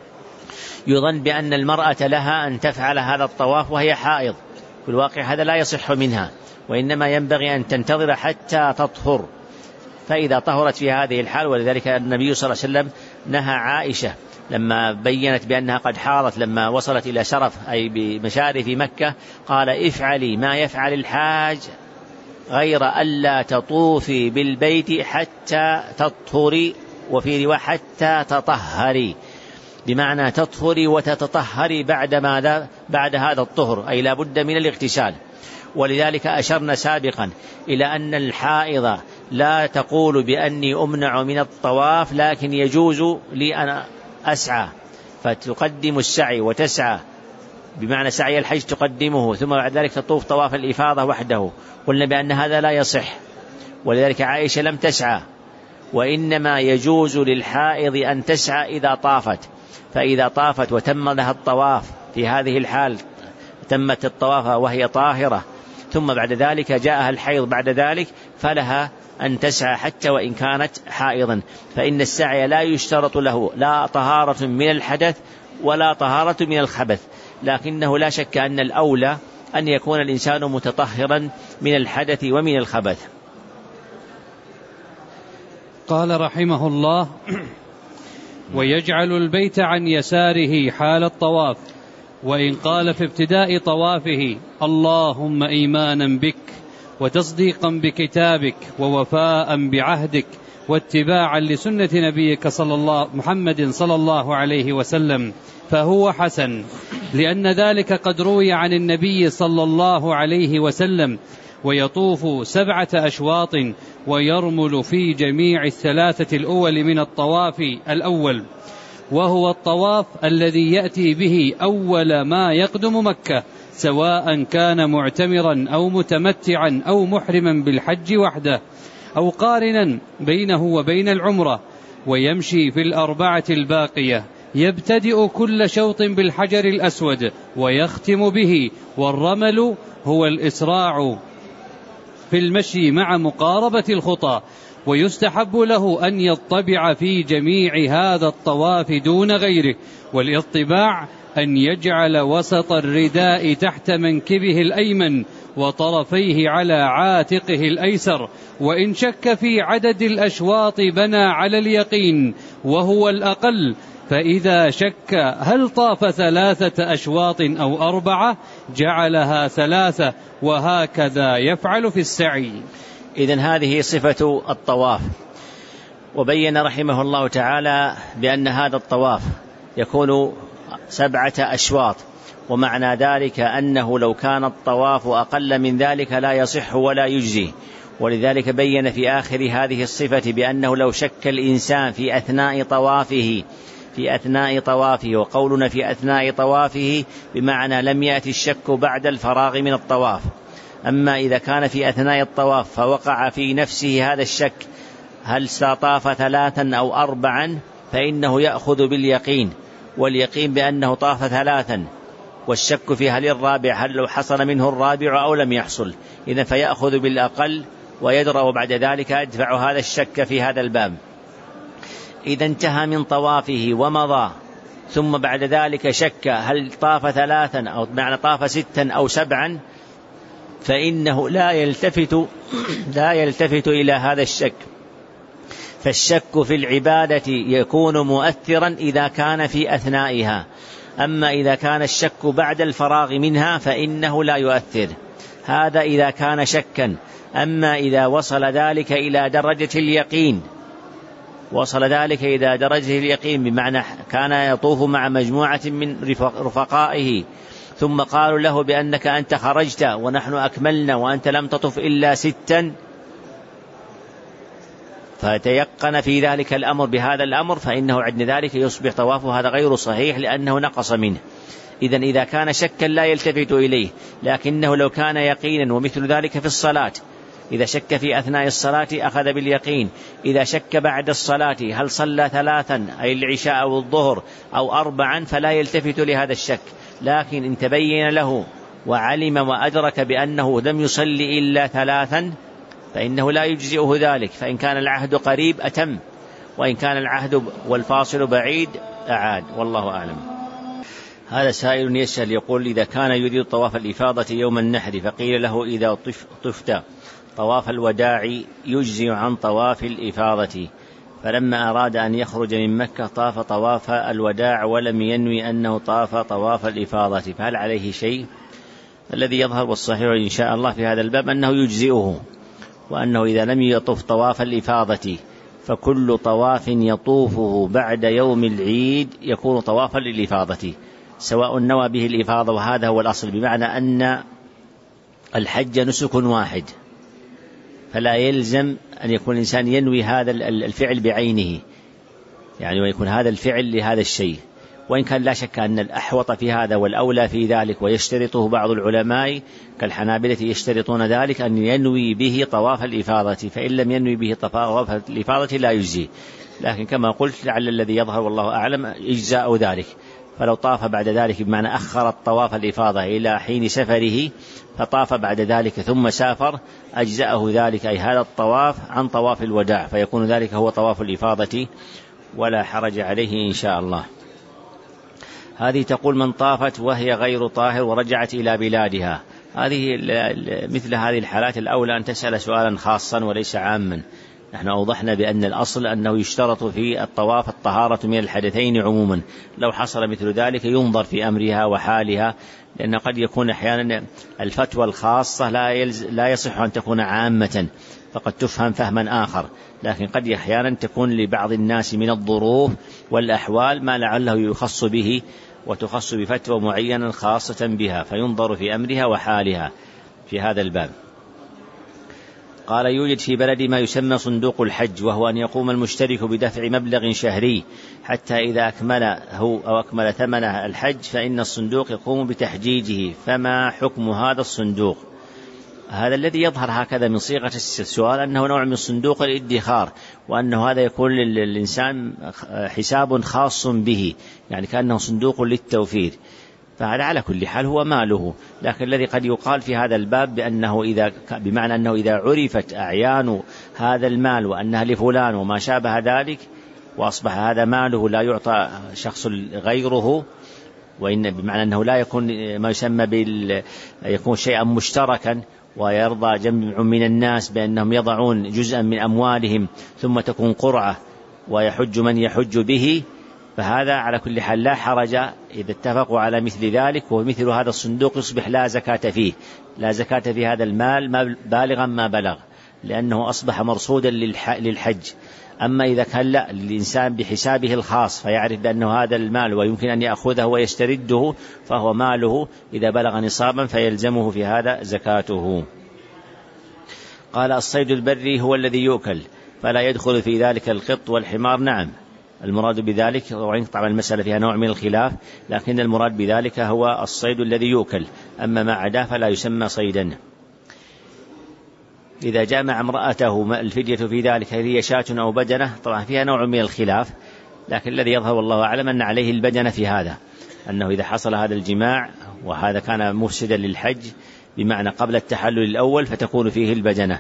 يظن بأن المرأة لها أن تفعل هذا الطواف وهي حائض، في الواقع هذا لا يصح منها، وإنما ينبغي أن تنتظر حتى تطهر، فإذا طهرت في هذه الحال. ولذلك النبي صلى الله عليه وسلم نهى عائشة لما بينت بأنها قد حاضت لما وصلت إلى شرف أي بمشارف مكة، قال افعلي ما يفعل الحاج غير ألا تطوفي بالبيت حتى تطهري، وفي رواية حتى تطهري، بمعنى تطهري وتتطهري بعد ماذا؟ بعد هذا الطهر، أي لا بد من الاغتسال. ولذلك أشرنا سابقا إلى أن الحائض لا تقول بأني أمنع من الطواف، لكن يجوز لي أن أسعى، فتقدم السعي وتسعى، بمعنى سعي الحج تقدمه، ثم بعد ذلك تطوف طواف الإفاضة وحده. قلنا بأن هذا لا يصح، ولذلك عائشة لم تسعى، وإنما يجوز للحائض أن تسعى إذا طافت. فإذا طافت وتم لها الطواف في هذه الحال، تمت الطواف وهي طاهرة، ثم بعد ذلك جاءها الحيض بعد ذلك، فلها أن تسعى حتى وإن كانت حائضا. فإن السعي لا يشترط له لا طهارة من الحدث ولا طهارة من الخبث، لكنه لا شك أن الأولى أن يكون الإنسان متطهرا من الحدث ومن الخبث. قال رحمه الله: ويجعل البيت عن يساره حال الطواف، وإن قال في ابتداء طوافه: اللهم إيمانا بك وتصديقا بكتابك ووفاء بعهدك واتباعا لسنة نبيك صلى الله محمد صلى الله عليه وسلم، فهو حسن، لأن ذلك قد روي عن النبي صلى الله عليه وسلم: ويطوف سبعة أشواط ويرمل في جميع الثلاثة الأول من الطواف الأول، وهو الطواف الذي يأتي به أول ما يقدم مكة، سواء كان معتمرا أو متمتعا أو محرما بالحج وحده أو قارنا بينه وبين العمرة، ويمشي في الأربعة الباقية، يبتدئ كل شوط بالحجر الأسود ويختم به. والرمل هو الإسراع في المشي مع مقاربة الخطى، ويستحب له أن يطبع في جميع هذا الطواف دون غيره. والاطباع أن يجعل وسط الرداء تحت منكبه الأيمن وطرفيه على عاتقه الأيسر. وإن شك في عدد الأشواط بنى على اليقين وهو الأقل، فإذا شك هل طاف ثلاثة أشواط أو أربعة جعلها ثلاثة، وهكذا يفعل في السعي. إذن هذه صفة الطواف. وبين رحمه الله تعالى بأن هذا الطواف يكون سبعة أشواط، ومعنى ذلك أنه لو كان الطواف أقل من ذلك لا يصح ولا يجزي. ولذلك بين في آخر هذه الصفة بأنه لو شك الإنسان في أثناء طوافه في أثناء طوافه وقولنا في أثناء طوافه بمعنى لم يأتي الشك بعد الفراغ من الطواف. أما إذا كان في أثناء الطواف فوقع في نفسه هذا الشك هل سطاف ثلاثا أو أربعا، فإنه يأخذ باليقين، واليقين بأنه طاف ثلاثا، والشك في هل الرابع هل لو حصل منه الرابع أو لم يحصل، إذن فيأخذ بالأقل ويدرأ بعد ذلك يدفع هذا الشك في هذا الباب. إذا انتهى من طوافه ومضى ثم بعد ذلك شك هل طاف ثلاثا أو معنى طاف ستا أو سبعا، فإنه لا يلتفت لا يلتفت إلى هذا الشك. فالشك في العبادة يكون مؤثرا إذا كان في أثنائها، أما إذا كان الشك بعد الفراغ منها فإنه لا يؤثر. هذا إذا كان شكا. أما إذا وصل ذلك إلى درجة اليقين وصل ذلك إلى درجة اليقين بمعنى كان يطوف مع مجموعة من رفقائه ثم قالوا له بأنك أنت خرجت ونحن أكملنا وأنت لم تطف إلا ستا، فتيقن في ذلك الأمر بهذا الأمر، فإنه عند ذلك يصبح طوافه هذا غير صحيح لأنه نقص منه. إذن إذا كان شكا لا يلتفت إليه، لكنه لو كان يقينا، ومثل ذلك في الصلاة إذا شك في أثناء الصلاة أخذ باليقين، إذا شك بعد الصلاة هل صلى ثلاثا أي العشاء أو الظهر أو أربعا فلا يلتفت لهذا الشك. لكن إن تبين له وعلم وأدرك بأنه لم يصلي إلا ثلاثا فإنه لا يجزئه ذلك، فإن كان العهد قريب أتم، وإن كان العهد والفاصل بعيد أعاد، والله أعلم. هذا سائل يسأل يقول: إذا كان يريد طواف الإفاضة يوم النحر فقيل له إذا طفت طواف الوداع يجزي عن طواف الإفاضة، فلما أراد أن يخرج من مكة طاف طواف الوداع ولم ينوي أنه طاف طواف الإفاضة، فهل عليه شيء؟ الذي يظهر والصحيح إن شاء الله في هذا الباب أنه يجزئه، وأنه إذا لم يطف طواف الإفاضة فكل طواف يطوفه بعد يوم العيد يكون طوافا للإفاضة، سواء نوى به الإفاضة، وهذا هو الأصل، بمعنى أن الحج نسك واحد، فلا يلزم أن يكون الإنسان ينوي هذا الفعل بعينه، يعني ويكون هذا الفعل لهذا الشيء، وإن كان لا شك أن الأحوط في هذا والأولى في ذلك، ويشترطه بعض العلماء كالحنابلة يشترطون ذلك أن ينوي به طواف الإفاضة، فإن لم ينوي به طواف الإفاضة لا يجزي، لكن كما قلت لعل الذي يظهر والله أعلم إجزاء ذلك، فلو طاف بعد ذلك بمعنى أخر الطواف الإفاضة إلى حين سفره فطاف بعد ذلك ثم سافر أجزأه ذلك، أي هذا الطواف عن طواف الوداع، فيكون ذلك هو طواف الإفاضة ولا حرج عليه إن شاء الله. هذه تقول: من طافت وهي غير طاهر ورجعت إلى بلادها، هذه مثل هذه الحالات الأولى أن تسأل سؤالا خاصا وليس عاما. نحن أوضحنا بأن الأصل أنه يشترط في الطواف الطهارة من الحدثين عموما، لو حصل مثل ذلك ينظر في أمرها وحالها، لأن قد يكون أحيانا الفتوى الخاصة لا, يلز لا يصح أن تكون عامة، فقد تفهم فهما آخر، لكن قد أحيانا تكون لبعض الناس من الظروف والأحوال ما لعله يخص به، وتخص بفتوى معينة خاصة بها، فينظر في أمرها وحالها في هذا الباب. قال: يوجد في بلد ما يسمى صندوق الحج، وهو أن يقوم المشترك بدفع مبلغ شهري حتى إذا أكمله أو أكمل ثمن الحج فإن الصندوق يقوم بتحجيجه، فما حكم هذا الصندوق؟ هذا الذي يظهر هكذا من صيغة السؤال أنه نوع من صندوق الادخار، وأنه هذا يكون للإنسان حساب خاص به، يعني كأنه صندوق للتوفير، فهذا على كل حال هو ماله، لكن الذي قد يقال في هذا الباب بأنه إذا بمعنى أنه إذا عرفت أعيان هذا المال وأنها لفلان وما شابه ذلك، وأصبح هذا ماله لا يعطى شخص غيره، وإن بمعنى أنه لا يكون ما يسمى بال يكون شيئا مشتركا، ويرضى جمع من الناس بأنهم يضعون جزءا من أموالهم ثم تكون قرعة ويحج من يحج به، فهذا على كل حال لا حرج إذا اتفقوا على مثل ذلك، ومثل هذا الصندوق يصبح لا زكاة فيه، لا زكاة في هذا المال بالغا ما بلغ، لأنه أصبح مرصودا للحج. أما إذا كان لا للإنسان بحسابه الخاص فيعرف بأنه هذا المال ويمكن أن يأخذه ويسترده، فهو ماله إذا بلغ نصابا فيلزمه في هذا زكاته. قال: الصيد البري هو الذي يؤكل، فلا يدخل في ذلك القط والحمار. نعم، المراد بذلك، وإن طبعا المسألة فيها نوع من الخلاف، لكن المراد بذلك هو الصيد الذي يؤكل، أما ما عداه فلا يسمى صيدا. إذا جامع امرأته الفدية في ذلك هي شاة أو بدنة، طبعا فيها نوع من الخلاف، لكن الذي يظهر والله أعلم أن عليه البدنة في هذا، أنه إذا حصل هذا الجماع وهذا كان مفسدا للحج بمعنى قبل التحلل الأول فتكون فيه البدنة.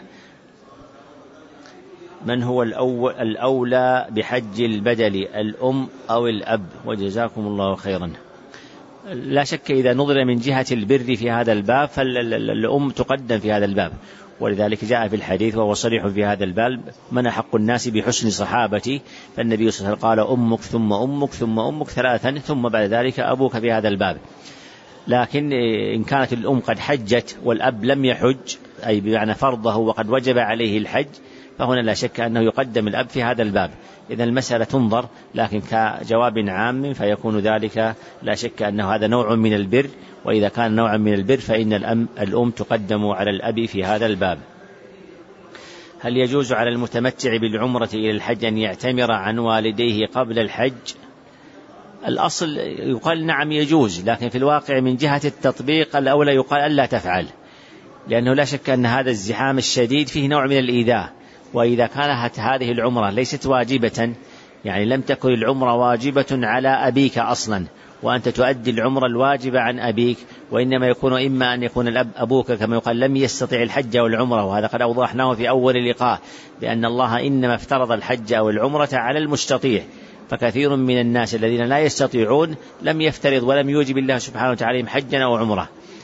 من هو الأول الأولى بحج البدل، الأم أو الأب؟ وجزاكم الله خيرا. لا شك إذا نظر من جهة البر في هذا الباب فالأم تقدم في هذا الباب، ولذلك جاء في الحديث وهو صريح في هذا الباب: من أحق الناس بحسن صحابتي، فالنبي صلى الله عليه وسلم قال: أمك ثم أمك ثم أمك ثلاثا ثم بعد ذلك أبوك في هذا الباب. لكن إن كانت الأم قد حجت والأب لم يحج، أي بمعنى فرضه وقد وجب عليه الحج، فهنا لا شك أنه يقدم الأب في هذا الباب. إذن المسألة تنظر، لكن كجواب عام فيكون ذلك لا شك أنه هذا نوع من البر، وإذا كان نوعا من البر فإن الأم, الأم تقدم على الأب في هذا الباب. هل يجوز على المتمتع بالعمرة إلى الحج أن يعتمر عن والديه قبل الحج؟ الأصل يقال نعم يجوز، لكن في الواقع من جهة التطبيق الأولى يقال ألا تفعل، لأنه لا شك أن هذا الزحام الشديد فيه نوع من الإيذاء، وإذا كانت هذه العمرة ليست واجبة، يعني لم تكن العمرة واجبة على أبيك أصلا وأنت تؤدي العمرة الواجبة عن أبيك، وإنما يكون إما أن يكون الأب أبوك كما يقال لم يستطيع الحج والعمرة، وهذا قد أوضحناه في أول لقاء بأن الله إنما افترض الحج والعمرة على المستطيع، فكثير من الناس الذين لا يستطيعون لم يفترض ولم يوجب الله سبحانه وتعالى حجا أو عمرة،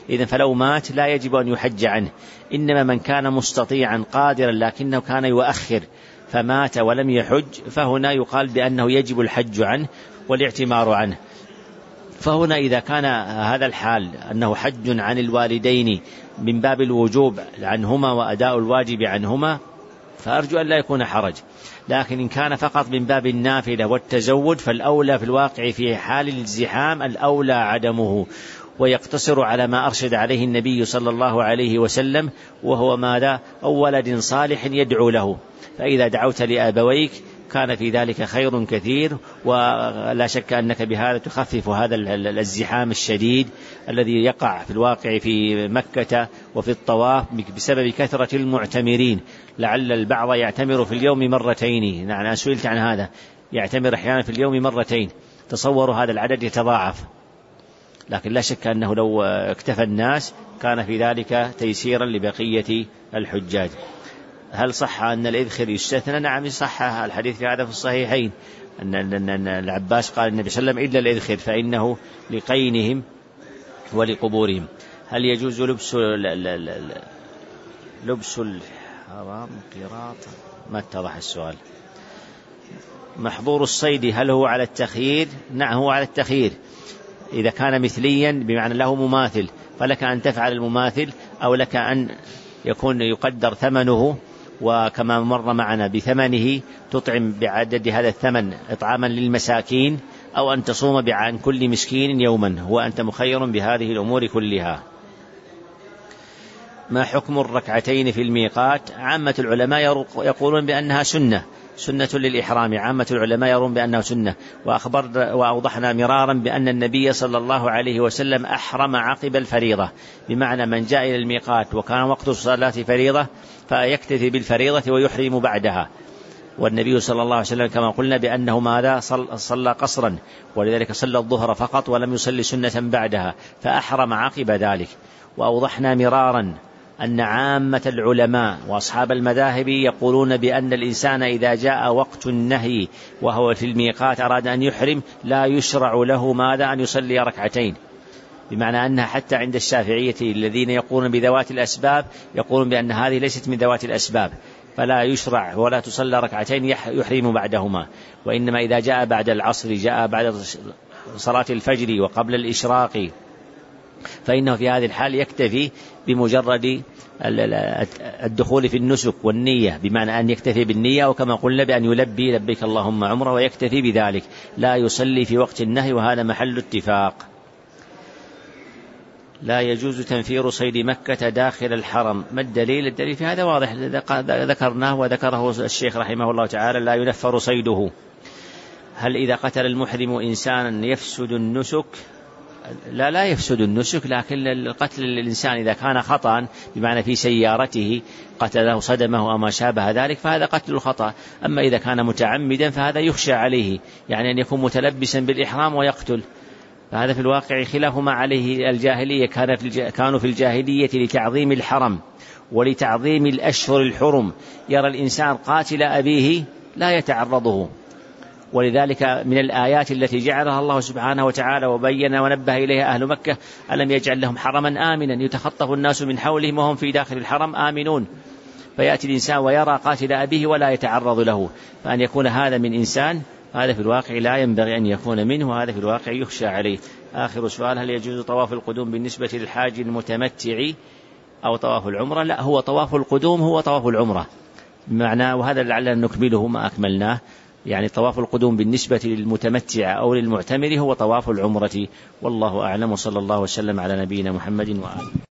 إذن فلو مات لا يجب أن يحج عنه، إنما من كان مستطيعا قادرا لكنه كان يؤخر فمات ولم يحج فهنا يقال بأنه يجب الحج عنه والاعتمار عنه. فهنا إذا كان هذا الحال أنه حج عن الوالدين من باب الوجوب عنهما وأداء الواجب عنهما فأرجو أن لا يكون حرج، لكن إن كان فقط من باب النافلة والتزود فالأولى في الواقع في حال الازدحام الأولى عدمه، ويقتصر على ما أرشد عليه النبي صلى الله عليه وسلم، وهو ماذا؟ أو ولد صالح يدعو له، فإذا دعوت لآبويك كان في ذلك خير كثير، ولا شك أنك بهذا تخفف هذا الازدحام الشديد الذي يقع في الواقع في مكة وفي الطواف بسبب كثرة المعتمرين. لعل البعض يعتمر في اليوم مرتين، نعم أنا سئلت عن هذا، يعتمر أحيانا في اليوم مرتين، تصوروا هذا العدد يتضاعف، لكن لا شك أنه لو اكتفى الناس كان في ذلك تيسيرا لبقية الحجاج. هل صح أن الإذخر يستثنى؟ نعم صح، الحديث في هذا في الصحيحين أن العباس قال النبي صلى الله عليه وسلم إلا الإذخر فإنه لقينهم ولقبورهم. هل يجوز لبس لبس الحرام قراط؟ ما اتضح السؤال. محظور الصيد هل هو على التخيير؟ نعم هو على التخيير، إذا كان مثليا بمعنى له مماثل فلك أن تفعل المماثل، أو لك أن يكون يقدر ثمنه وكما مر معنا بثمنه تطعم بعدد هذا الثمن إطعاما للمساكين، أو أن تصوم عن كل مسكين يوما، وأنت مخير بهذه الأمور كلها. ما حكم الركعتين في الميقات؟ عامة العلماء يقولون بأنها سنة سنة للإحرام، عامة العلماء يرون بأنها سنة، وأخبر وأوضحنا مرارا بأن النبي صلى الله عليه وسلم أحرم عقب الفريضة، بمعنى من جاء إلى الميقات وكان وقت الصلاة فريضة فيكتفي بالفريضة ويحرم بعدها، والنبي صلى الله عليه وسلم كما قلنا بأنه ماذا صلى قصرا، ولذلك صلى الظهر فقط ولم يصلي سنة بعدها فأحرم عقب ذلك. وأوضحنا مرارا أن عامة العلماء وأصحاب المذاهب يقولون بأن الإنسان إذا جاء وقت النهي وهو في الميقات أراد أن يحرم لا يشرع له ماذا؟ أن يصلي ركعتين، بمعنى أنها حتى عند الشافعية الذين يقولون بذوات الأسباب يقولون بأن هذه ليست من ذوات الأسباب، فلا يشرع ولا تصلى ركعتين يحرم بعدهما، وإنما إذا جاء بعد العصر جاء بعد صلاة الفجر وقبل الإشراق فإنه في هذه الحال يكتفي بمجرد الدخول في النسك والنية، بمعنى أن يكتفي بالنية، وكما قلنا بأن يلبي لبيك اللهم عمره ويكتفي بذلك، لا يصلي في وقت النهي، وهذا محل اتفاق. لا يجوز تنفير صيد مكة داخل الحرم، ما الدليل؟ الدليل في هذا واضح ذكرناه وذكره الشيخ رحمه الله تعالى، لا ينفر صيده. هل إذا قتل المحرم إنسانا يفسد النسك؟ لا لا يفسد النسك، لكن القتل الإنسان إذا كان خطأ بمعنى في سيارته قتله صدمه أو ما شابه ذلك فهذا قتل الخطأ، أما إذا كان متعمدا فهذا يخشى عليه، يعني أن يكون متلبسا بالإحرام ويقتل، فهذا في الواقع خلاف ما عليه الجاهلية، كانوا في الجاهلية لتعظيم الحرم ولتعظيم الأشهر الحرم يرى الإنسان قاتل أبيه لا يتعرضه، ولذلك من الآيات التي جعلها الله سبحانه وتعالى وبين ونبه إليها أهل مكة: ألم يجعل لهم حرما آمنا يتخطف الناس من حولهم وهم في داخل الحرم آمنون، فيأتي الإنسان ويرى قاتل أبيه ولا يتعرض له، فأن يكون هذا من إنسان هذا في الواقع لا ينبغي أن يكون منه، وهذا في الواقع يخشى عليه. آخر سؤال: هل يجوز طواف القدوم بالنسبة للحاج المتمتع أو طواف العمرة؟ لا، هو طواف القدوم هو طواف العمرة بمعنى، وهذا لعلنا نكمله ما أكملناه، يعني طواف القدوم بالنسبة للمتمتع أو للمعتمر هو طواف العمرة، والله أعلم، وصلى الله وسلم على نبينا محمد وآله.